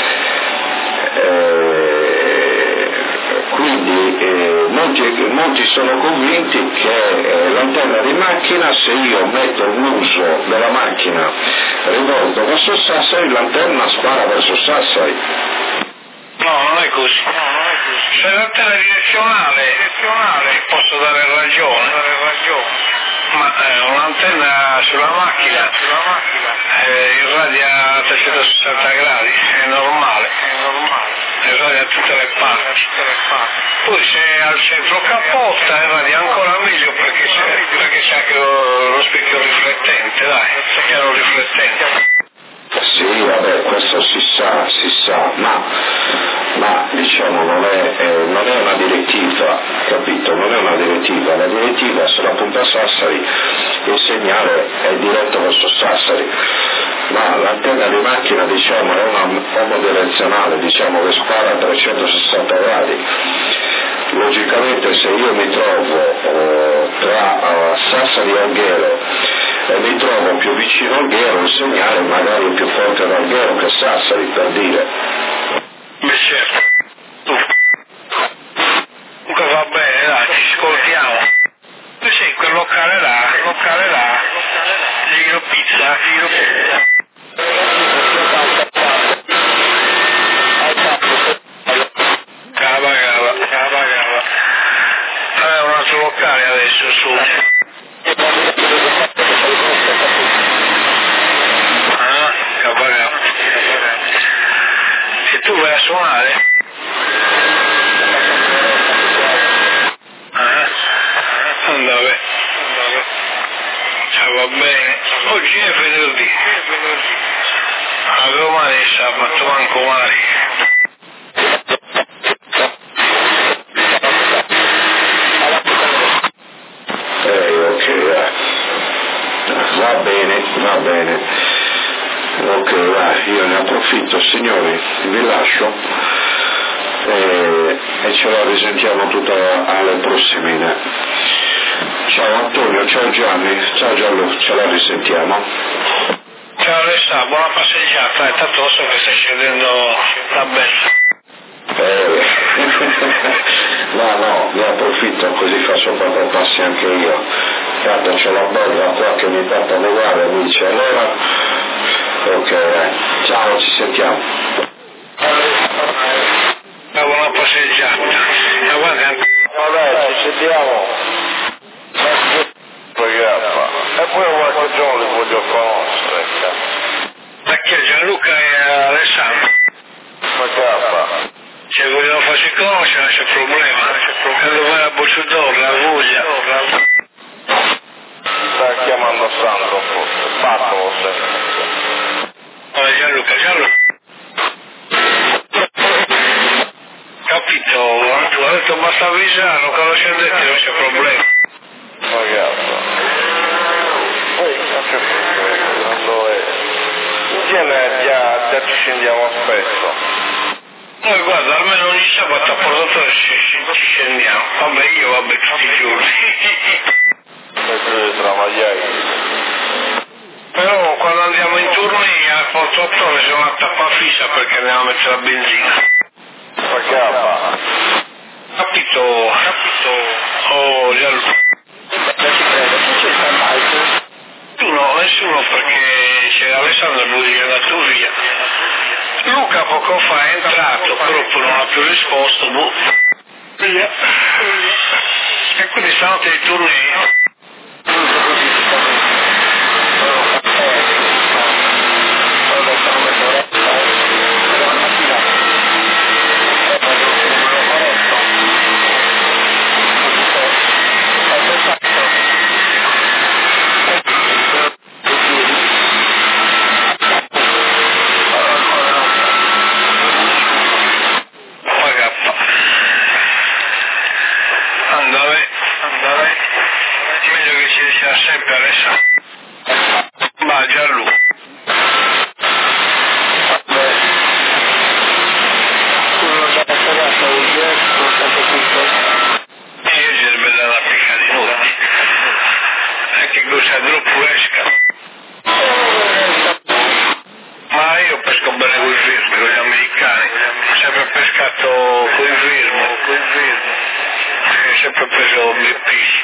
Quindi molti sono convinti che l'antenna di macchina, se io metto l'uso della macchina rivolto verso Sassari, l'antenna spara verso Sassari. No, non è così. Se l'antenna è direzionale posso dare ragione. Ma un'antenna sulla macchina irradia a 360 gradi, è normale. irradia da tutte le parti. Poi se al centro cappotta irradia ancora meglio perché c'è anche lo specchio riflettente, dai, chiaro riflettente. Sì, vabbè, questo si sa, ma diciamo non è una direttiva, capito? Non è una direttiva, la direttiva sulla punta Sassari, il segnale è diretto verso Sassari, ma l'antenna di macchina diciamo è una omodidirezionale, diciamo che spara a 360 gradi. Logicamente se io mi trovo tra Sassari e Alghero e mi trovo più vicino al Alghero, il segnale magari è più forte da Alghero che Sassari, per dire. Certo. Comunque va bene, dai, ci ascoltiamo. Tu sei quel locale là, giro pizza. Cava. Un altro locale adesso su. E tu vai a suonare? Andave. Va bene. Oggi è venerdì. A domani è sabato, manco male. Va bene. Ok, io ne approfitto, signori, vi lascio e ce la risentiamo tutta alle prossime. Ciao Antonio, ciao Gianni, ciao Gianlu, ce la risentiamo. Ciao Alessà, buona passeggiata, tanto so che stai scendendo la bella. No, ne approfitto così faccio 4 passi anche io. Tanto c'ho la bella qua che mi porta a levare, amici. Allora, ok, ciao, ci sentiamo. Buona passeggiata. Vabbè, ci sentiamo. E poi qualche giorno li voglio conoscere. Perché Gianluca e Alessandro? Ma che se vogliono farsi conoscere non c'è problema. Quando vai a Bocciudor, la voglia. Sta chiamando Sandro forse, Paolo sempre. Gianluca. Capito? Tu hai detto basta avvisare, non conoscete non c'è problema. Ragazzi. Poi non c'è problema, quando è. In genere già ci scendiamo spesso. Noi guarda, almeno ogni sabato a Portatore ci scendiamo. Vabbè tutti i giorni. Per travagliare. Però quando andiamo in tournée a Portatore c'è una tappa fissa perché andiamo a mettere la benzina. Ma che Capito? Oh, Gianluca. Nessuno perché c'è Alessandro lui è andato via. Luca poco fa è entrato, però poi non ha più risposto, via. E quindi stanotte di tournée. Andare. Meglio che ci sia sempre Alessandro. Ma Gianluca. Io ci smetto la picca di nulla. Anche questa gruppo esca. Ma io pesco bene con i firmi, con gli americani. Ho sempre pescato con i firmi. Ho sempre preso il pesce.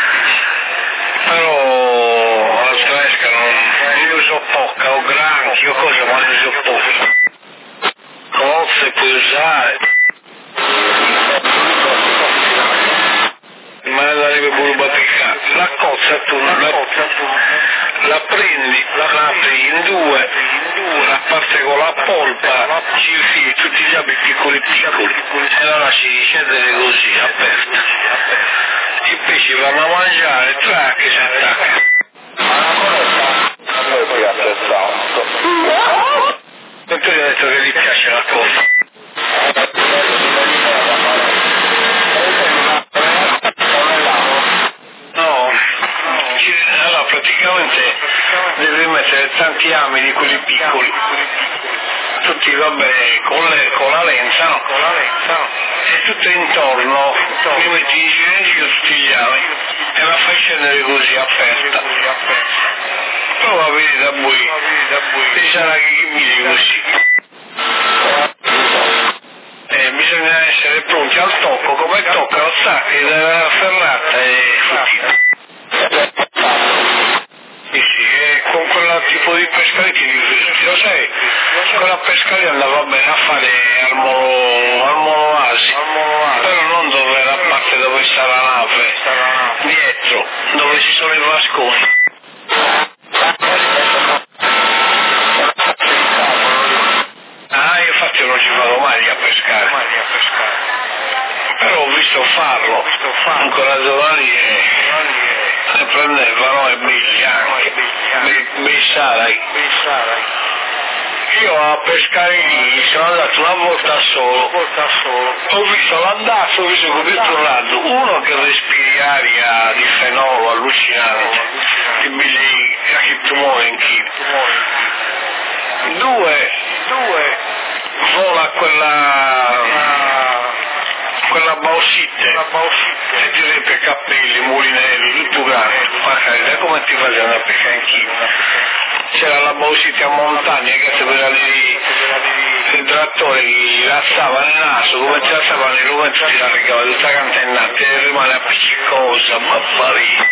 Però la tedesca io uso poca, o granchi o cosa, ma ne uso poca. Cozze puoi usare. Ma arriva pure baticata. La cozza tu, la prendi, la apri in due, la parte con la polpa, ci infili tutti gli abiti piccoli e la lasci scendere così, aperta. I pesci vanno a mangiare, trac, si attacca. A me piace tanto. E tu gli hai detto che gli piace la cosa. No, allora praticamente devi mettere tanti ami di quelli piccoli, tutti vabbè con la lenza, no? E tutto intorno, li metti in giro tutti gli ami e la fai scendere così aperta. Prova a vedere da voi, ci sarà che mi così. Bisogna essere pronti al tocco, come tocca lo sacchi della ferrata e fucile. Sì, e con quel tipo di pesca che ti diverti, lo sai, quella pesca lì andava bene a fare al molo Asi, però non dove la parte dove sta la nave, dietro, dove ci sono i vasconi. Io infatti non ci vado mai a pescare, però ho visto farlo, ancora giovani e prendevano e belli anche, bei sarai. Io a pescare lì sono andato una volta solo, ho visto l'andazzo, ho visto che ho ritornato, uno che respiri aria di fenolo allucinante, di belli che tu muovi in chilo. Due, vola quella bausitte, e ti rompe capelli, mulinelli, tutto grande, ma sai come ti facevano a pescare in chilo? C'era la bausitte a montagna che si vedeva il trattore che gli lassava nel naso, come ti lassava nel rumento ti la regava tutta cantennante e rimane appiccicosa, babbarì.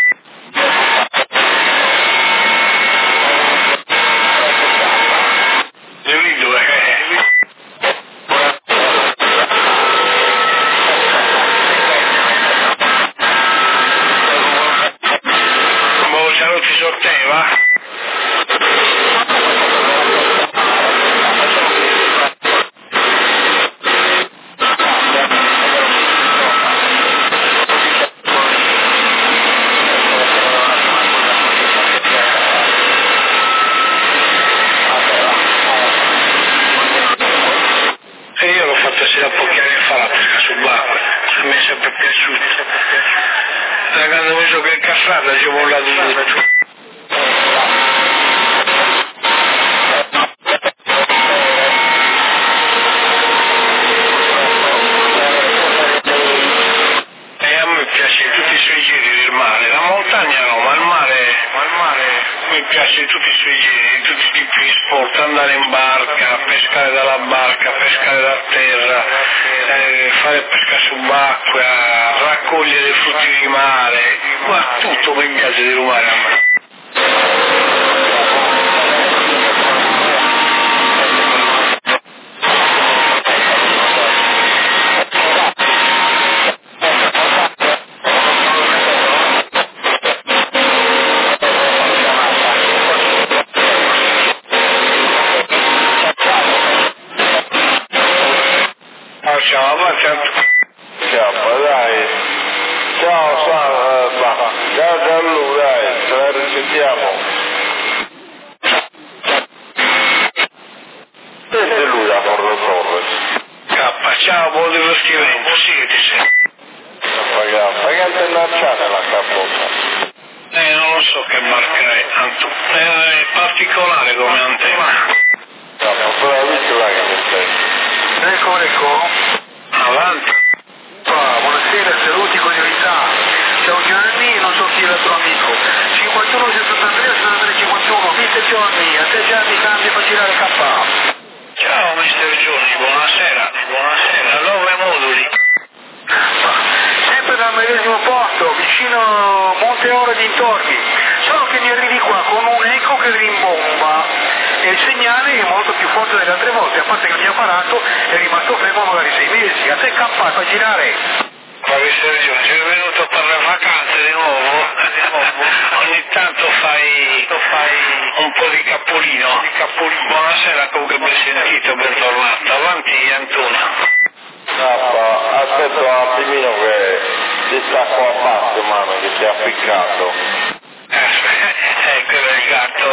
un po' di capolino. Buonasera, comunque ben sentito, bentornato. Avanti Antonio. Aspetta un attimino che ti stacco a parte, mano, che ti ha appiccato. Quello è il gatto,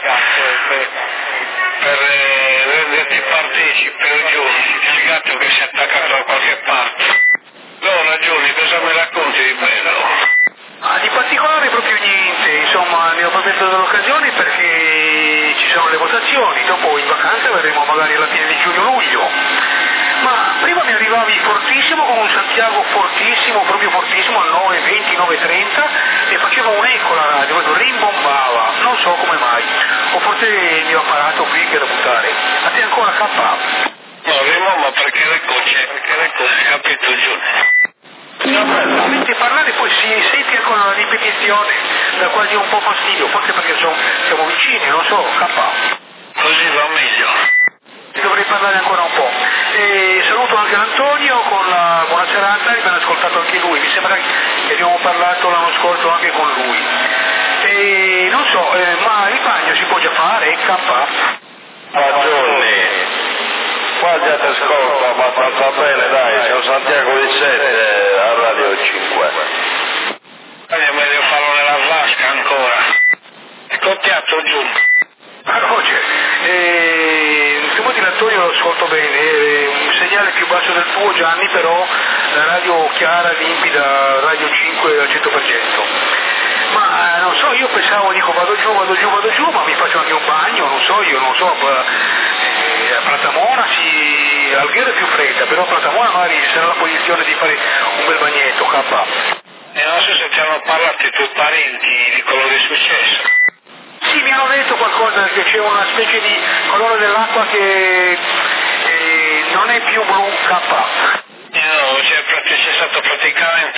per renderti partecipe ragioni, il gatto che si è attaccato da qualche parte. No, ragioni, cosa mi racconti di bello? Di particolare proprio niente, insomma ne ho approfittato dell'occasione perché ci sono le votazioni, dopo in vacanza verremo magari alla fine di giugno-luglio. Ma prima mi arrivavi fortissimo con un Santiago fortissimo, proprio fortissimo, al 9:20, 9:30 e faceva un eco la radio, proprio rimbombava, non so come mai, o forse il mio apparato qui che da buttare. A te ancora K? No, rimbomba perché l'eco c'è, capito Giulio? Senti parlare poi si senti ancora la ripetizione, da quasi un po' fastidio, forse perché siamo vicini, non so, K. Così va meglio. Dovrei parlare ancora un po'. E saluto anche l'Antonio con la buona serata, abbiamo ascoltato anche lui, mi sembra che abbiamo parlato l'anno scorso anche con lui. E non so, ma il bagno si può già fare, K? Giorni, qua già ti ascolto abbastanza bene, dai, sono Santiago di 7 a Radio 5. È meglio farlo nella vasca ancora. È coppiato giù. Roger, il primo di Antonio lo ascolto bene, un segnale più basso del tuo Gianni, però la radio chiara, limpida, Radio 5 al 100%. Ma non so, io pensavo, dico vado giù, ma mi faccio anche un bagno, non so, a Pratamona Alghero è più fredda, però a Pratamona magari ci sarà la posizione di fare un bel bagnetto, K. E non so se ti hanno parlato i tuoi parenti di quello che è successo. Sì, mi hanno detto qualcosa, che c'è una specie di colore dell'acqua che non è più blu, K. No, c'è stato praticamente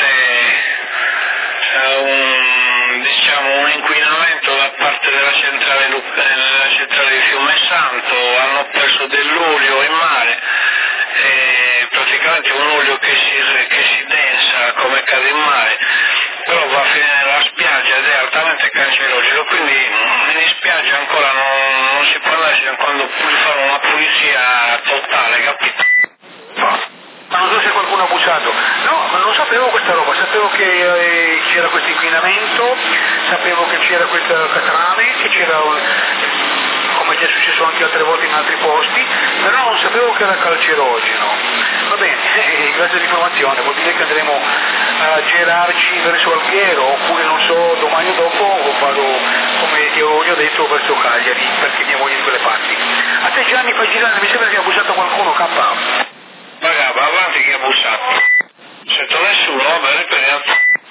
un inquinamento da parte della centrale di Fiume Santo, hanno perso dell'olio in mare, praticamente un olio che si densa come cade in mare, però va a finire nella spiaggia ed è altamente cancerogeno, quindi in spiaggia ancora non si può andare fino a quando puoi fare una pulizia totale, capito? Ma non so se qualcuno ha abusato. No, non sapevo questa roba, sapevo che c'era questo inquinamento, sapevo che c'era questa catrame, che c'era, come è già successo anche altre volte in altri posti, però non sapevo che era cancerogeno. Va bene, grazie all'informazione, vuol dire che andremo a girarci verso Alghero, oppure non so, domani o dopo vado, come ti ho detto, verso Cagliari, perché mia moglie di quelle parti. A te Gianni fai girare, mi sembra che ha abusato qualcuno, K. Raga, va avanti che ha bussato. Sento nessuno, va bene, prendiamo.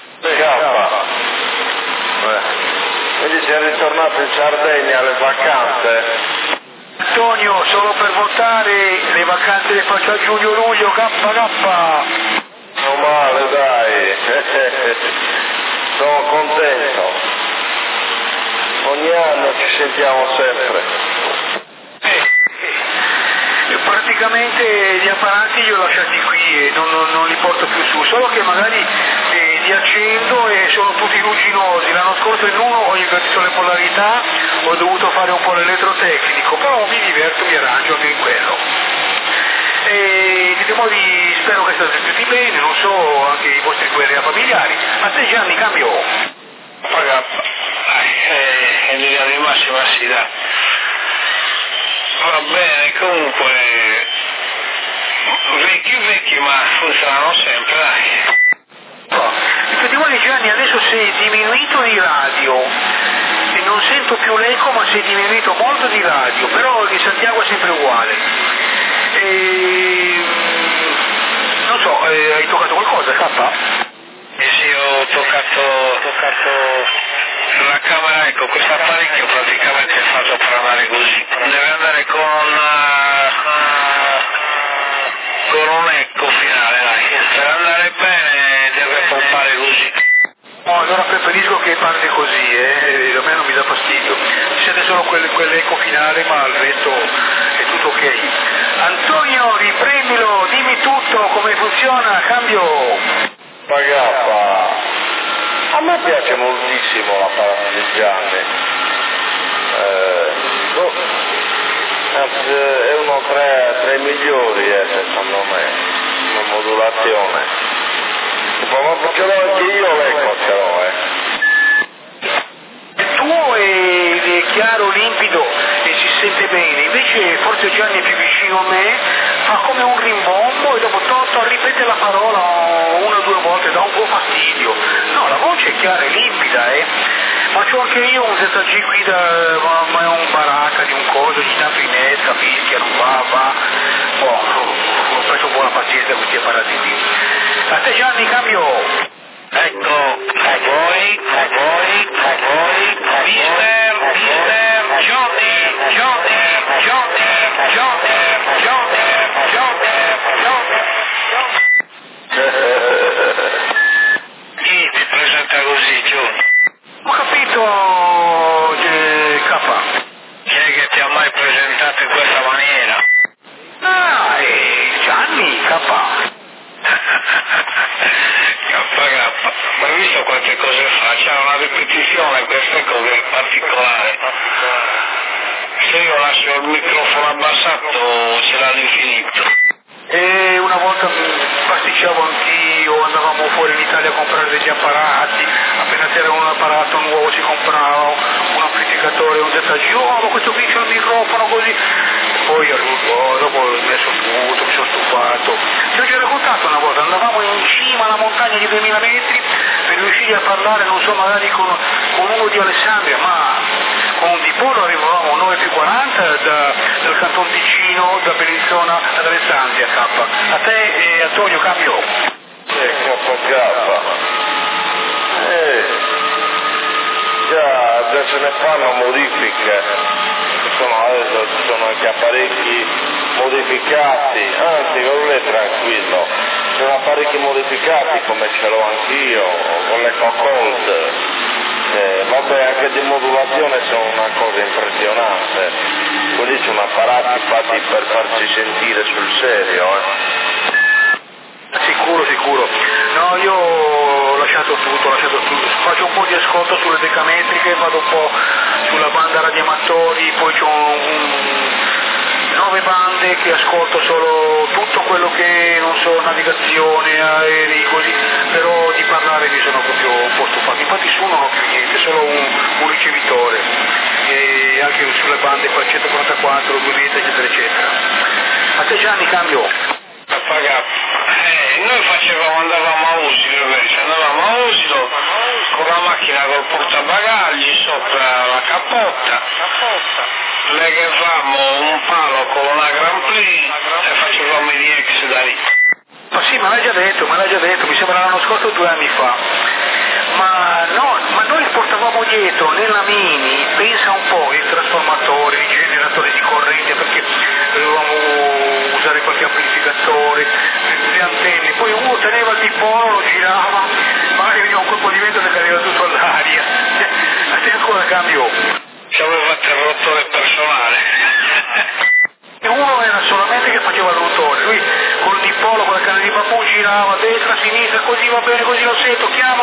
Quindi sei ritornato in Sardegna alle vacanze? Antonio, solo per votare, le vacanze le faccio a giugno-luglio, K. Non male, dai. Sono contento. Ogni anno ci sentiamo sempre. Praticamente gli apparati li ho lasciati qui e non li porto più su, solo che magari li accendo e sono tutti rugginosi. L'anno scorso in uno ho invertito le polarità, ho dovuto fare un po' l'elettrotecnico, però mi diverto, mi arrangio anche in quello. E di modi spero che state tutti bene, non so, anche i vostri quelli familiari. A te Gianni, cambio. In linea di massima si dà. Va bene, comunque vecchi ma funzionano sempre, dai. Il testimone Gianni adesso si è diminuito di radio e non sento più l'eco, ma si è diminuito molto di radio, però di Santiago è sempre uguale. Non so, hai toccato qualcosa, K? Sì, ho toccato la camera, ecco, questo apparecchio praticamente è fatto per andare così, deve andare con un ecco finale, dai, per andare bene deve pompare così. No, allora preferisco che parli così, a me non mi dà fastidio, siete solo quell'eco finale, ma il resto è tutto ok. Antonio, riprendilo, dimmi tutto, come funziona, cambio. Pagappa. A me piace moltissimo la parola di Gianni. È uno tra i migliori, secondo me, una modulazione. Ma perché anche io leggo ce l'ho, Il tuo è chiaro, limpido e si sente bene, invece forse Gianni è più vicino a me, fa come un rimbombo e dopo Toto ripete la parola una o due volte, dà un po' fastidio. No, la voce è chiara e limpida, ma c'ho anche io un ZG qui ma è un baracca di un coso, ci sta finestra, fischia, non va. Ho preso buona pazienza questi apparati lì. A te Gianni cambio. Ecco, a voi, mister, Chi ti presenta così, Giorgio? Ho capito, K. Chi è che ti ha mai presentato in questa maniera? Ah, Gianni, K. Ma hai visto quante cose fa? C'è una ripetizione, queste cose particolari. Se io lascio il microfono abbassato ce l'ha all'infinito. E una volta pasticciavo anch'io, andavamo fuori in Italia a comprare degli apparati, appena c'era un apparato nuovo si comprava un amplificatore, un ZG, ma questo qui c'è il microfono così, e poi dopo ho messo tutto, mi sono stufato. Ti ho già raccontato una volta, andavamo in cima alla montagna di 2000 metri per riuscire a parlare, non so, magari con uno di Alessandria, ma con un dipolo arrivavamo 9 più 40 dal Canton Ticino, da Bellinzona ad Alessandria, K. A te Antonio cambio. Già se ne fanno modifiche, adesso ci sono anche apparecchi modificati, anzi quello è tranquillo, ci sono apparecchi modificati come ce l'ho anch'io, con le Cocold. Vabbè, anche di modulazione sono una cosa impressionante, quelli sono apparati fatti per farci sentire sul serio. Sicuro. No, io ho lasciato tutto, faccio un po' di ascolto sulle decametriche, vado un po' sulla banda radioamatori, poi c'ho 9 bande che ascolto solo tutto quello che, non so, navigazione, aerei, così, però di parlare mi sono proprio un po' stufato, infatti su non ho più niente, solo un ricevitore, e anche sulle bande 444, 2000, eccetera. A te Gianni cambio. Noi andavamo a Usilo con la macchina col portabagagli sopra la cappotta, legavamo un palo con una Grand Prix e facevamo i DX da lì. Ma sì, me l'ha già detto, mi sembra l'anno scorso o 2 anni fa. Ma noi portavamo dietro nella Mini, pensa un po', i trasformatori, i generatori di corrente, perché dovevamo usare qualche amplificatore, le antenne, poi uno teneva il dipolo, lo girava, magari veniva un colpo di vento e cadeva tutto all'aria. A te ancora cambio. Ci aveva interruttore personale. E uno era solamente che faceva il rotore, lui col dipolo, con la canna di bambù girava a destra, a sinistra, così va bene, così lo sento, chiama.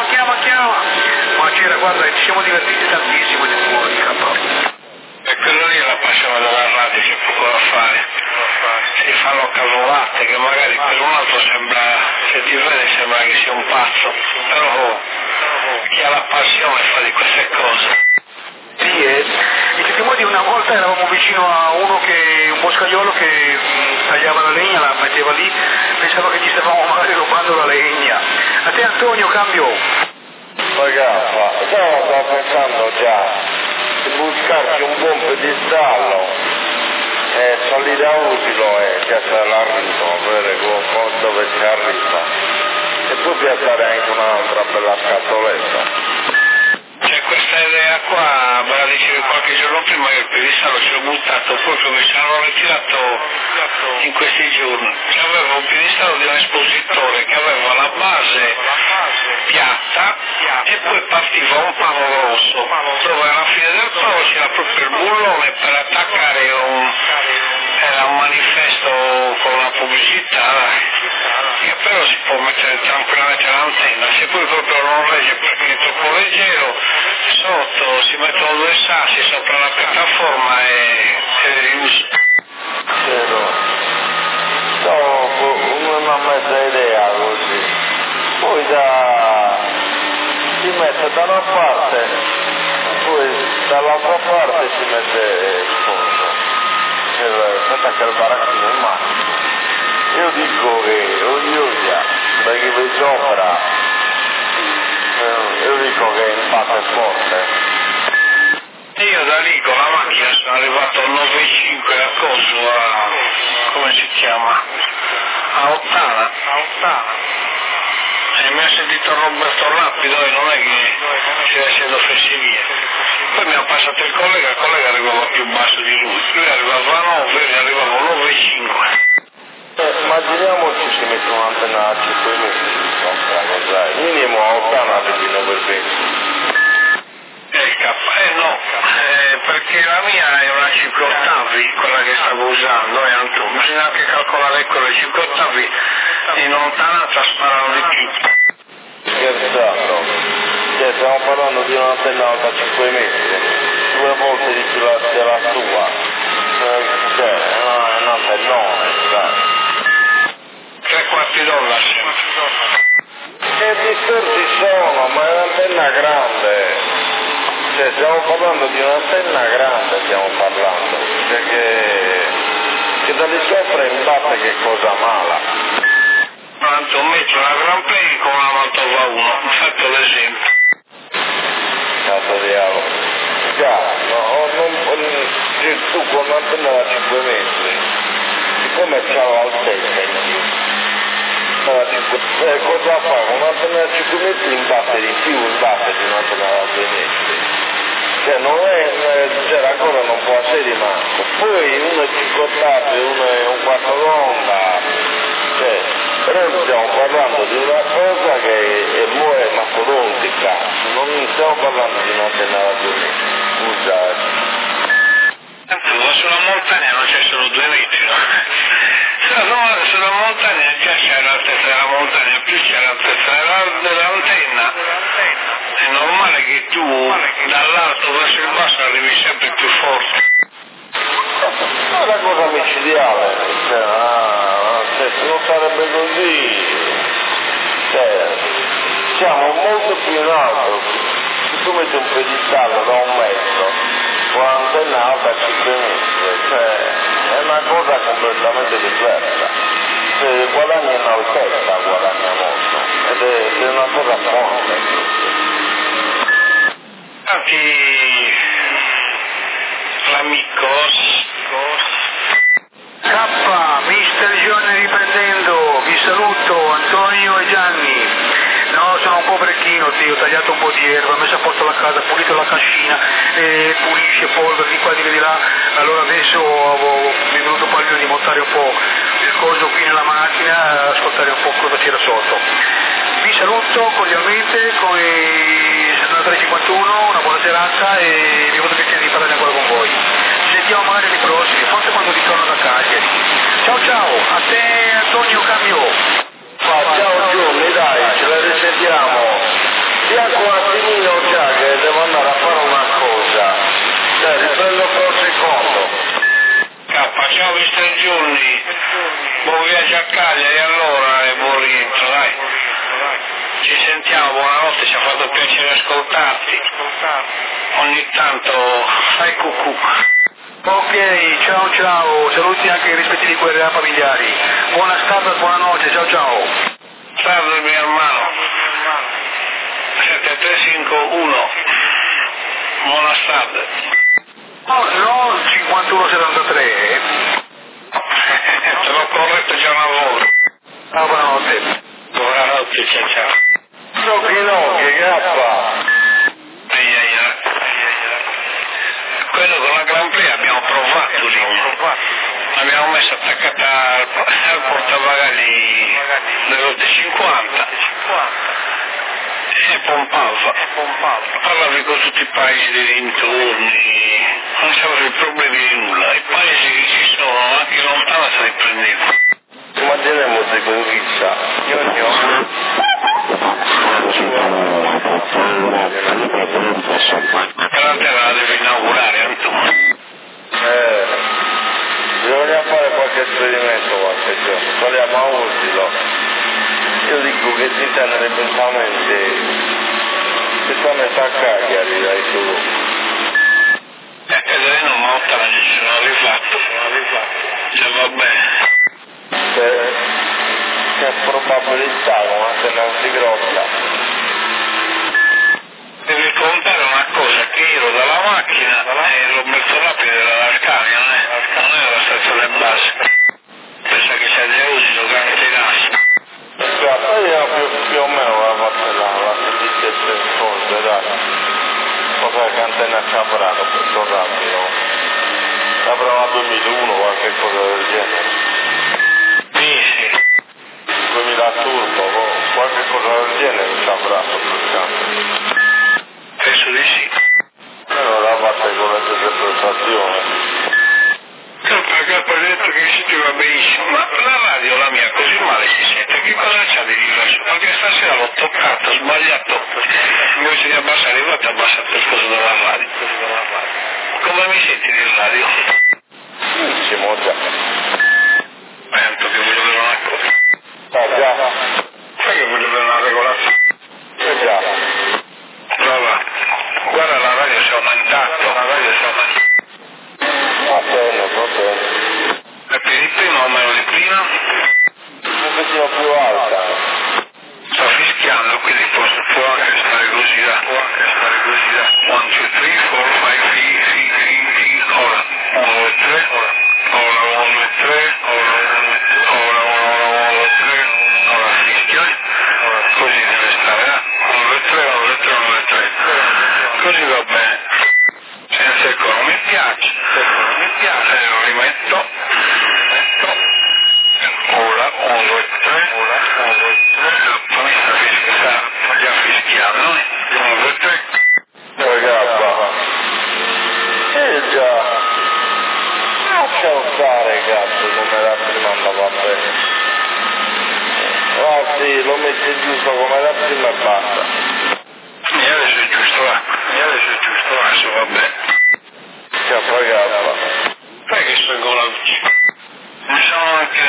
Ma c'era, guarda, ci siamo divertiti tantissimo di nuovo di K. E quello lì è la passione della radio, c'è poco da fare. Si fanno cavolate che magari per un altro sembra, se ti vede sembra che sia un pazzo, però chi ha la passione fa di queste cose. Sì, i testimoni una volta eravamo vicino a un boscaiolo che tagliava la legna, la metteva lì, pensava che ci stavamo magari rubando la legna. A te Antonio cambio. Ragazza, stavo pensando già di buscarci un buon pedestallo e salire da Usilo e piazzare l'arrivo, vedere dove si arriva e poi piazzare anche un'altra bella scatoletta. C'è questa idea qua, me la dicevi qualche giorno prima che il pedestallo ci ho buttato proprio, mi ci hanno ritirato in questi giorni. C'aveva un pedestallo di un espositore che aveva la base piatta e poi partiva un palo grosso, dove alla fine del palo c'era proprio il bullone per attaccare era un manifesto con una pubblicità che però si può mettere tranquillamente l'antenna, se poi proprio non regge perché è troppo leggero, sotto si mettono due sassi sopra la piattaforma e riuso. Una mezza idea così, poi si mette da una parte, poi dall'altra parte si mette il fondo, si attacca il baracchino in mano. Io dico che Ogliosia, da chi vi sopra, io dico che l'impatto è forte. Io da lì con la macchina sono arrivato a 9,5 a Coso, come si chiama? A Ottana. E mi ha sentito Roberto Rapido e non è che ci deve essere offensivia. Poi mi ha passato il collega arrivava più basso di lui arrivava a 9, io arrivavo a 9,5. Immaginiamoci si mette un'antenna a 5 metri, minimo a Ottana di 9,20. No, perché la mia è una 5 ottavi, quella che stavo usando, bisogna anche calcolare con le 5 ottavi in lontananza sparano di più. Scherzando, stiamo parlando di un'antenna alta 5 metri, 2 volte di più della tua, è un'antennone, $3 sempre. Che discorsi sono, ma è un'antenna grande. Stiamo parlando di un'antenna grande, che da lì sopra imbatte che cosa mala. Tanto metto una Grand Prix con una Mantova 1, ho fatto l'esempio. Cazzo diavolo. Tu con un'antenna da 5 metri, siccome c'ha l'altezza in più, cosa fa? Con un'antenna da 5 metri imbatte di più, di un'antenna da 2 metri. La cosa non può essere di manco. Poi uno è 5 ottavi, uno è un quarto d'onda. Però stiamo parlando di una cosa che è mastodontica, non stiamo parlando di un'antenna da 2 metri. Scusate. Ma sulla montagna non c'è solo 2 metri, no? Sulla montagna già c'è l'altezza della montagna, più c'è l'altezza dell'antenna. È normale che tu dall'alto verso il basso arrivi sempre più forte. Ma è una cosa micidiale, se non sarebbe così, siamo molto più in alto. Se tu metti un pedestallo da 1 metro, con un'antenna alta a 5 metri, è una cosa completamente diversa. Se guadagni in altezza, guadagna molto, ed è una cosa forte. Infatti l'amicos Mister Giovanni riprendendo, vi saluto Antonio e Gianni. No, sono un po' brecchino, ho tagliato un po' di erba, messo a posto la casa, pulito la cascina, pulisce polvere di qua di là, allora adesso mi è venuto poi di montare un po' il coso qui nella macchina, ascoltare un po' cosa c'era sotto. Vi saluto cordialmente con i 7351, una buona serata e mi avuto piacere di parlare ancora con voi. Ci sentiamo magari nei prossimi, forse quando ritorno da Cagliari. Ciao, a te Antonio Cambio. Ciao Giovanni, dai, ce la risentiamo. Bianco un attimino già che devo andare a fare una cosa. Riprendo per un secondo. Ciao Mister Giunni, buon viaggio a Cagliari allora e buon rientro, dai. Ci sentiamo, buonanotte, ci ha fatto piacere ascoltarti. Ogni tanto fai cucù. Ok, ciao, saluti anche i rispettivi guerrieri familiari. Buona strada, buonanotte, ciao. Salve mio hermano. 7351. Buona strada. No, 5173. Te l'ho corretto già una volta. Buonanotte. Buonanotte, ciao. Che grappa. Quello con la Grand Prix abbiamo provato lì. L'abbiamo messo attaccata al portabagagli dell'850 e pompava. Parlavi con tutti i paesi dei dintorni, non c'avevi problemi di nulla. I paesi che ci sono anche lontano se li prendevano. Immaginiamo se con chissà. Grande radio. niente, cioè, parliamo a utilo. Io dico che ti tenere pensamente a Cagliari, dai tu. E lei non monta la non ha rifatto. Già va bene. C'è probabilità, come se non si grossa. Devi contare una cosa, che ero dalla macchina e Roberto Rappi era dal camion, non era la stazione base. Pensa che c'è dei usi, lo tramite i nassi. Io più o meno la servizio del sconto, dai. Cosa che antenna ci ha parato questo rapido. Avrà 2001 qualche cosa del genere. Sì. 2000 turbo, qualche cosa del genere ci avrà sul Penso di sì. Allora parte con le interpretazioni. Perché poi ho detto che si sentiva benissimo, ma la radio, la mia, così male si sente, che cosa c'ha di diverso? Perché stasera l'ho toccato, ho sbagliato, invece di abbassare il voto ho abbassato il coso della radio. Come mi senti di radio? Benissimo, già. Penso che voglio avere una cosa. Già. Sai che voglio avere una regolazione? Già. Prova. Guarda la radio si è aumentato, Va bene. E per il primo o meno di prima? Un pochino più alta. Sto fischiando, quindi può anche stare così da. 1, 2, 3, 4, 5, 6, ora. 1, 2, 3, ora 1, 2, 3, ora 1, 2, 3, ora fischia. Così deve stare, 1, 2, 3, 1, 2, 3, 1, 2, 3. Così va bene. Senza eco non mi piace, lo rimetto. Ora 1, 2, 3, poi sta già fischiando, 1, 2, 3. Già. Lascia stare, cazzo, come la prima andava bene. Ah sì, lo metti giusto come la prima e basta. E adesso è giusto, adesso va bene. C'è pagato. Sai che sto con la luce? Mi sono anche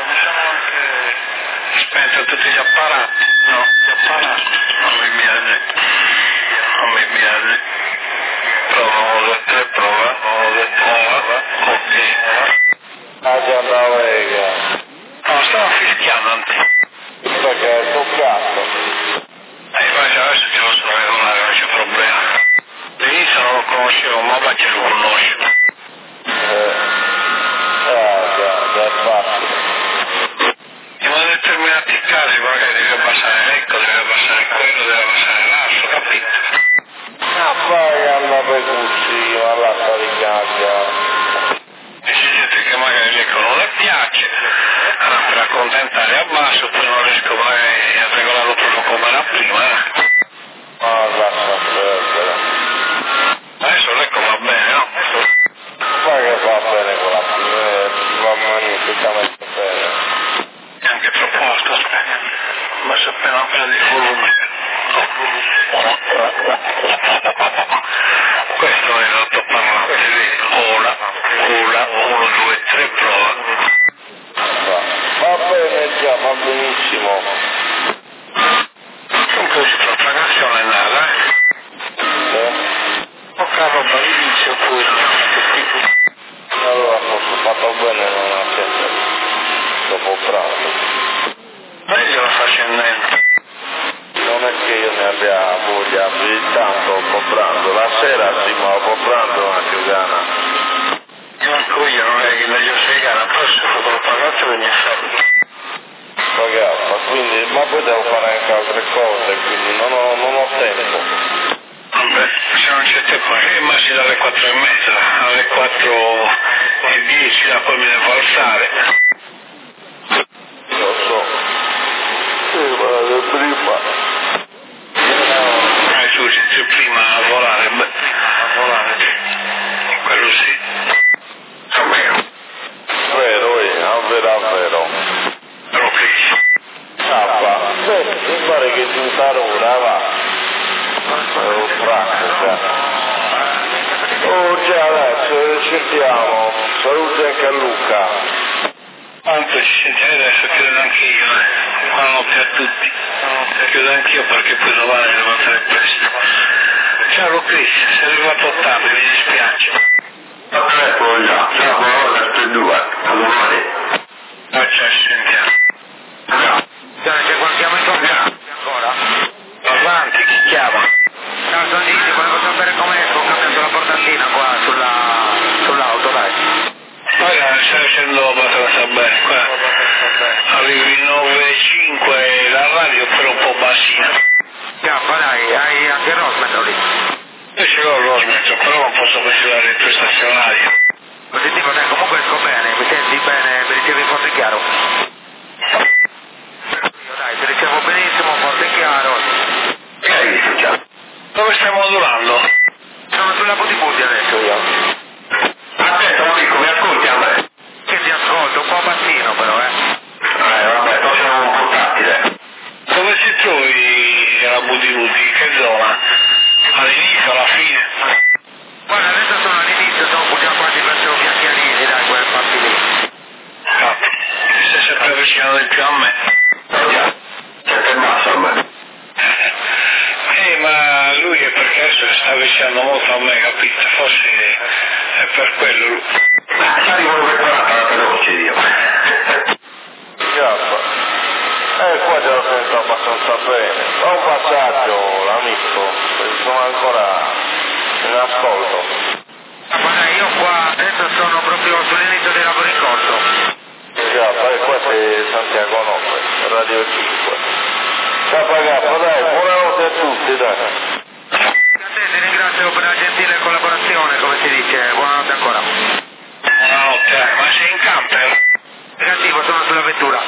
spento tutti gli apparati, no? Non mi piace. Prova 1, 2, 3, prova, ok. Ah già andava vega. No, stavo fischiando anche. Perché è toccato. Invece adesso ti posso regolare, non c'è problema. All'inizio non lo conoscevo, ma oggi lo conosco. Già è facile. In determinati casi magari devi abbassare l'ecco, devi abbassare quello, devi abbassare l'altro, capito? Ma vai alla pecucci, ma lascia di caccia. E c'è gente che magari l'ecco non le piace, allora per accontentare abbasso, poi non riesco mai a regolarlo proprio come la prima. Ma lascia perdere. Adesso l'ecco va bene, no? Ma che va bene con la prima, va magnificamente bene. È anche troppo alto, aspetta. Abbassa appena di volume. Questo è l'altoparlante, vedi? Ora, 1, 2, 3, prova. Va bene già, va benissimo. Un po' di propagazione nada, poca roba all'inizio pure. Allora forse ho fatto bene non attendere. Dopo pranzo. Meglio la facendo. Non è che io ne abbia voglia più di tanto dopo pranzo. La sera sì, ma dopo pranzo è una chiugana. Manco io non è che meglio spiegare, però se foto propagazione mi serve. Pagata, quindi, ma poi devo fare anche altre cose, quindi non ho tempo. Vabbè, se non c'è tempo, immagino dalle 4:30, alle 4:10, poi mi devo alzare. Lo so. Sì, ma prima. Tu sei prima a volare, quello sì. Almeno. Vero, vero. Però che mi pare che giunta l'ora, va. Un fracco, già. Oh, già, adesso ci sentiamo. Saluti anche a Luca. Tanto ci sentiamo adesso, chiudo anche io, buonanotte a tutti. Chiudo anch'io perché poi domani devo andare presto. Ciao Chris, sei arrivato tardi, mi dispiace. Ecco già, ciao, buonanotte a tutti e due, a domani. Ciao, ci sentiamo. C'è qualche amico ancora? Avanti, chi chiama? Ciao, sono Gigi, volevo sapere come ho cambiato la portatina qua sull'auto, dai. Guarda, stai facendo abbastanza bene, qua. Arrivi 9.5 la radio, però un po' bassina. Chiappa, dai, hai anche il rosmetro lì. Io ce l'ho il rosmetro, però non posso misurare il tuo stazionario. Positivo, dai, comunque esco bene, mi senti bene, mi ricevi forte e chiaro? Dai, ti ricevo benissimo, forte e chiaro. Che hai visto già? Dove stai modulando? Sono sulla Buti adesso io. Aspetta, Enrico, mi ascolti a me? Che ti ascolto, un po' bassino però, Vabbè, poi sono un po' tattile. Dove si trovi la Buti? Che zona? All'inizio, alla fine? Guarda, adesso sono all'inizio, dopo già quasi verso Bianchianesi, dai, quelle parti lì. Capo, ti stai sempre avvicinando di più a me. Già, sempre in basso a me. Ma lui è perché adesso si sta avvicinando molto a me, capito? Forse è per quello lui. Sai quello che parla veloce io. Chiappa. Qua te lo sento abbastanza bene. Fa un passaggio, l'amico, perché sono ancora in ascolto. Guarda, io qua adesso sono proprio sull'inizio dei lavori in corso. Chiappa, e questo è Santiago Notte, Radio 5. Chiappa, dai, buonanotte a tutti, dai. A te ti ringrazio per la gentile collaborazione, come si dice, buonanotte ancora. Buonanotte, ma sei in camper? Negativo, sono sulla vettura.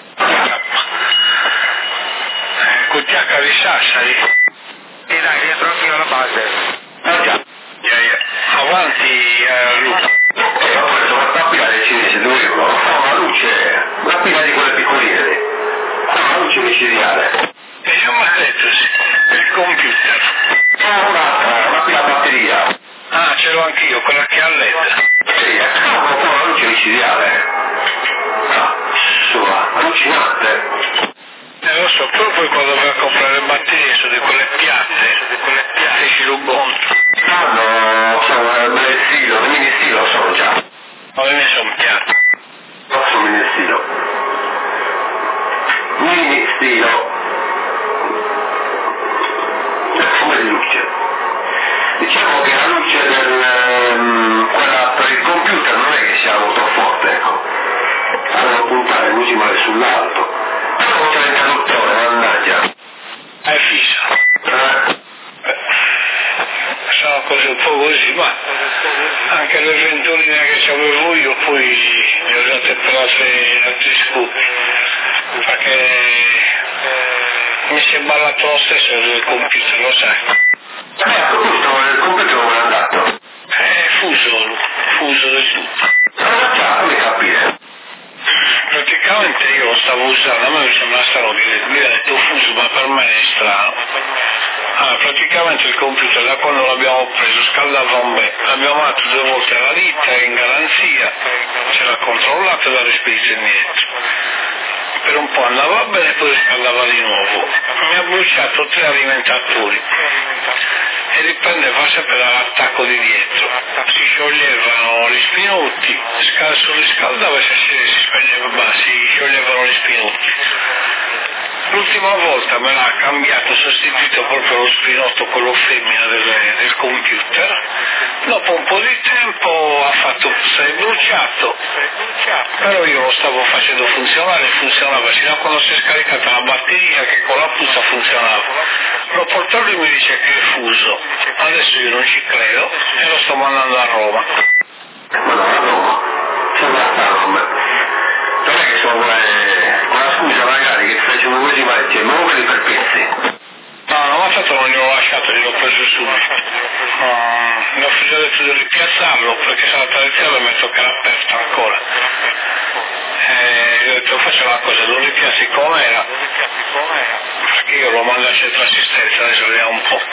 Con TH di Sassari? Sì dai, rientro anch'io alla base. Già. Avanti, Luca. Ho preso una tappina del cinese, 2 euro. Fa una pila di quelle piccoline lì. Una luce micidiale. E io mi ha detto, il computer. Una pila batteria. Ah, ce l'ho anch'io, quella che ha LED. Sì, una luce micidiale. Allucinante. Lo so, però poi quando vai a comprare le batterie sono di quelle piatte scirubondi. No, sono belle stilo, mini stilo sono già. Ma le mie sono piatte. Non sono mini stilo. Mini stilo. Come di luce. Diciamo che la luce quella per il computer non è che sia molto forte, ecco. Devono puntare le luci male sull'alto. Però c'è l'interruttore, mannaggia. È fisso. Sono cose un po' così, ma anche le ventoline che avevo io poi le ho usate per altri scopi. Perché mi si è ballato lo stesso il computer, lo sai. Il computer non è andato. È fuso del tutto. Già, fammi capire. Praticamente io lo stavo usando, a me mi sembra strano che mi ha detto fuso, ma per me è strano. Praticamente il computer da quando l'abbiamo preso scaldava un bel, l'abbiamo dato 2 volte alla ditta in garanzia, ce l'ha controllato e l'ha rispedito indietro. Per un po' andava bene, poi scaldava di nuovo. Mi ha bruciato 3 alimentatori e riprendeva sempre dall'attacco di dietro. Si scioglievano gli spinutti, surriscaldava e si scioglievano gli spinutti. L'ultima volta me l'ha cambiato, sostituito proprio lo spinotto, quello femmina del computer. Dopo un po' di tempo ha fatto, si è bruciato, però io lo stavo facendo funzionare, funzionava, sino a quando si è scaricata la batteria che con la puzza funzionava. L'ho portato e mi dice che è fuso, adesso io non ci credo e lo sto mandando a Roma. Ma no, a Roma. Sembra strano, non è che sono una scusa magari che facciamo così, ma ti muovili per pezzi. No, ma tanto non gliel'ho lasciato, gliel'ho preso subito. Mi ho già detto di ripiazzarlo perché se la tradizione mi toccherà aperta ancora. Gli ho detto faccio una cosa, lo ripiazzi com'era, perché io lo mando al centro assistenza, adesso vediamo un po'.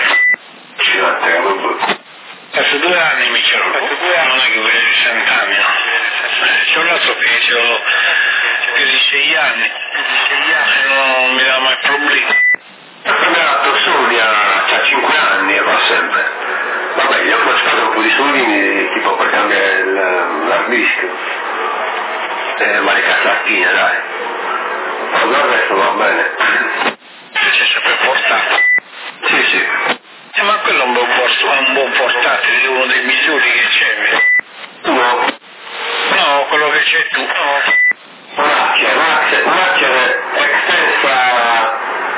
Adesso 2 anni mi ce l'ho, non è che voglio 60 anni, no. C'è un altro che ce l'ho più di 6 anni, non mi dà mai problemi. Sonia c'ha 5 anni e va sempre. Vabbè, gli ho spostato un po' di soldini tipo per cambiare l'hard disk e varie cazzatine, dai. Ma il resto va bene. C'è sempre portato. Sì. Ma quello è un buon portatile, è uno dei migliori che c'è. No, quello che c'è tu. Macchina extensa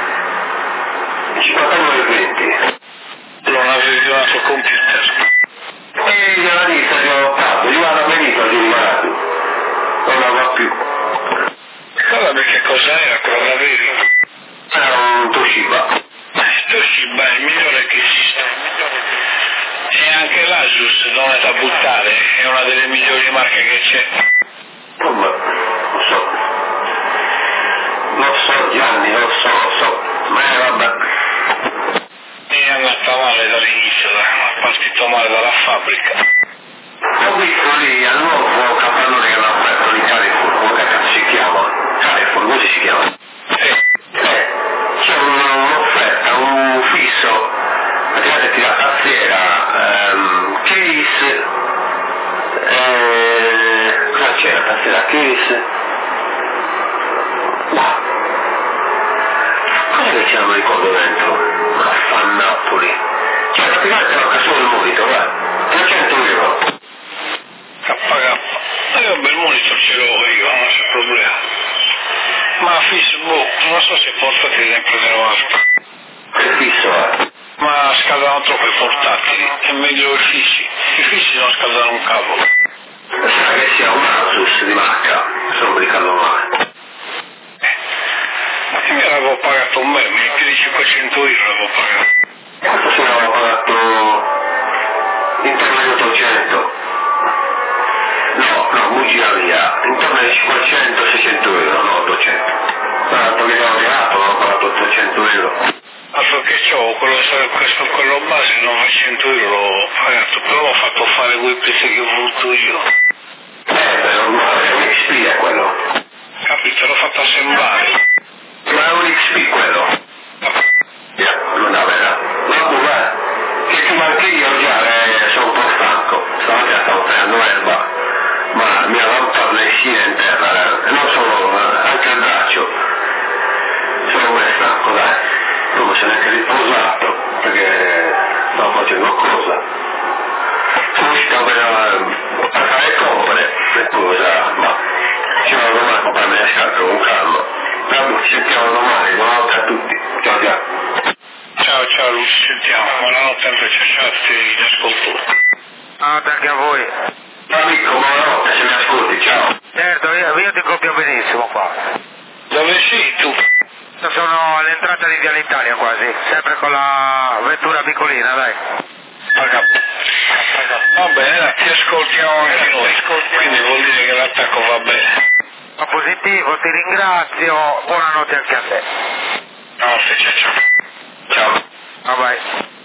5920. Non avevi un altro computer. E gliela dico che ho fatto, io vado a venire di malato. Non la va più. Allora perché cosa era quello che avevi? Era un Toshiba. Toshiba è il migliore che esiste. E anche l'Asus non è da buttare, è una delle migliori marche che c'è. Vabbè, lo so Gianni, lo so, ma vabbè. È andata male dall'inizio, è partito male dalla fabbrica. Ho visto lì al nuovo capannone che l'ha aperto di Carrefour, come cazzo si chiama? Carrefour, così si chiama? Sì. C'è un'offerta, un fisso, praticamente la tastiera, case, cosa c'era tastiera, case? Cosa che c'era, non ricordo dentro? A Napoli. Cioè praticamente era solo il monitor, 300 euro. KK. Io bel monitor ce l'ho io, non c'è problema. Ma fisso, non so se portatili ne prenderò altro. Che fisso è? Ma scaldano troppo i portatili, è meglio i fissi non scaldano un cavolo. Sembra che sia un Asus di marca, se non mi ricordo male. Io me l'avevo pagato un meme, più di 500 euro l'avevo pagato. Questo se l'avevo pagato intorno agli 800. No, bugia via, intorno ai 500-600 euro, no 800. Tanto che l'avevo regalato, avevo pagato 800 euro. Altro che c'ho, quello base 900 euro l'ho pagato, però l'ho fatto fare quei pezzi che ho voluto io. Ma è un XP è quello. Capito, l'ho fatto assemblare. Ma è un XP quello. Non è vero. Vabbè, che ti manchi io già, sono un po' stanco. Stamattina stavo prendendo erba, ma mi ha lampato le scine in terra, e non solo, anche il braccio. Sono ben stanco, dai. Non mi sono neanche riposato, perché stavo facendo cosa. Sono uscito per fare compere, e cosa, ma ci vado domani a comprarmi le scarpe con calma. Allora, ci sentiamo domani, buonanotte a tutti. Ciao ciao. Ciao Lucio, ci sentiamo, buonanotte anche ciao, ti ascolto. Buonanotte anche a voi. Amico, buonanotte, se mi ascolti, ciao. Certo, io ti copio benissimo qua. Dove sei tu? Sono all'entrata di Viale Italia quasi, sempre con la vettura piccolina, dai. Va bene, ti ascoltiamo anche noi, quindi vuol dire che l'attacco va bene. Va positivo, ti ringrazio, buonanotte anche a te. No, ciao. Ciao. Bye bye.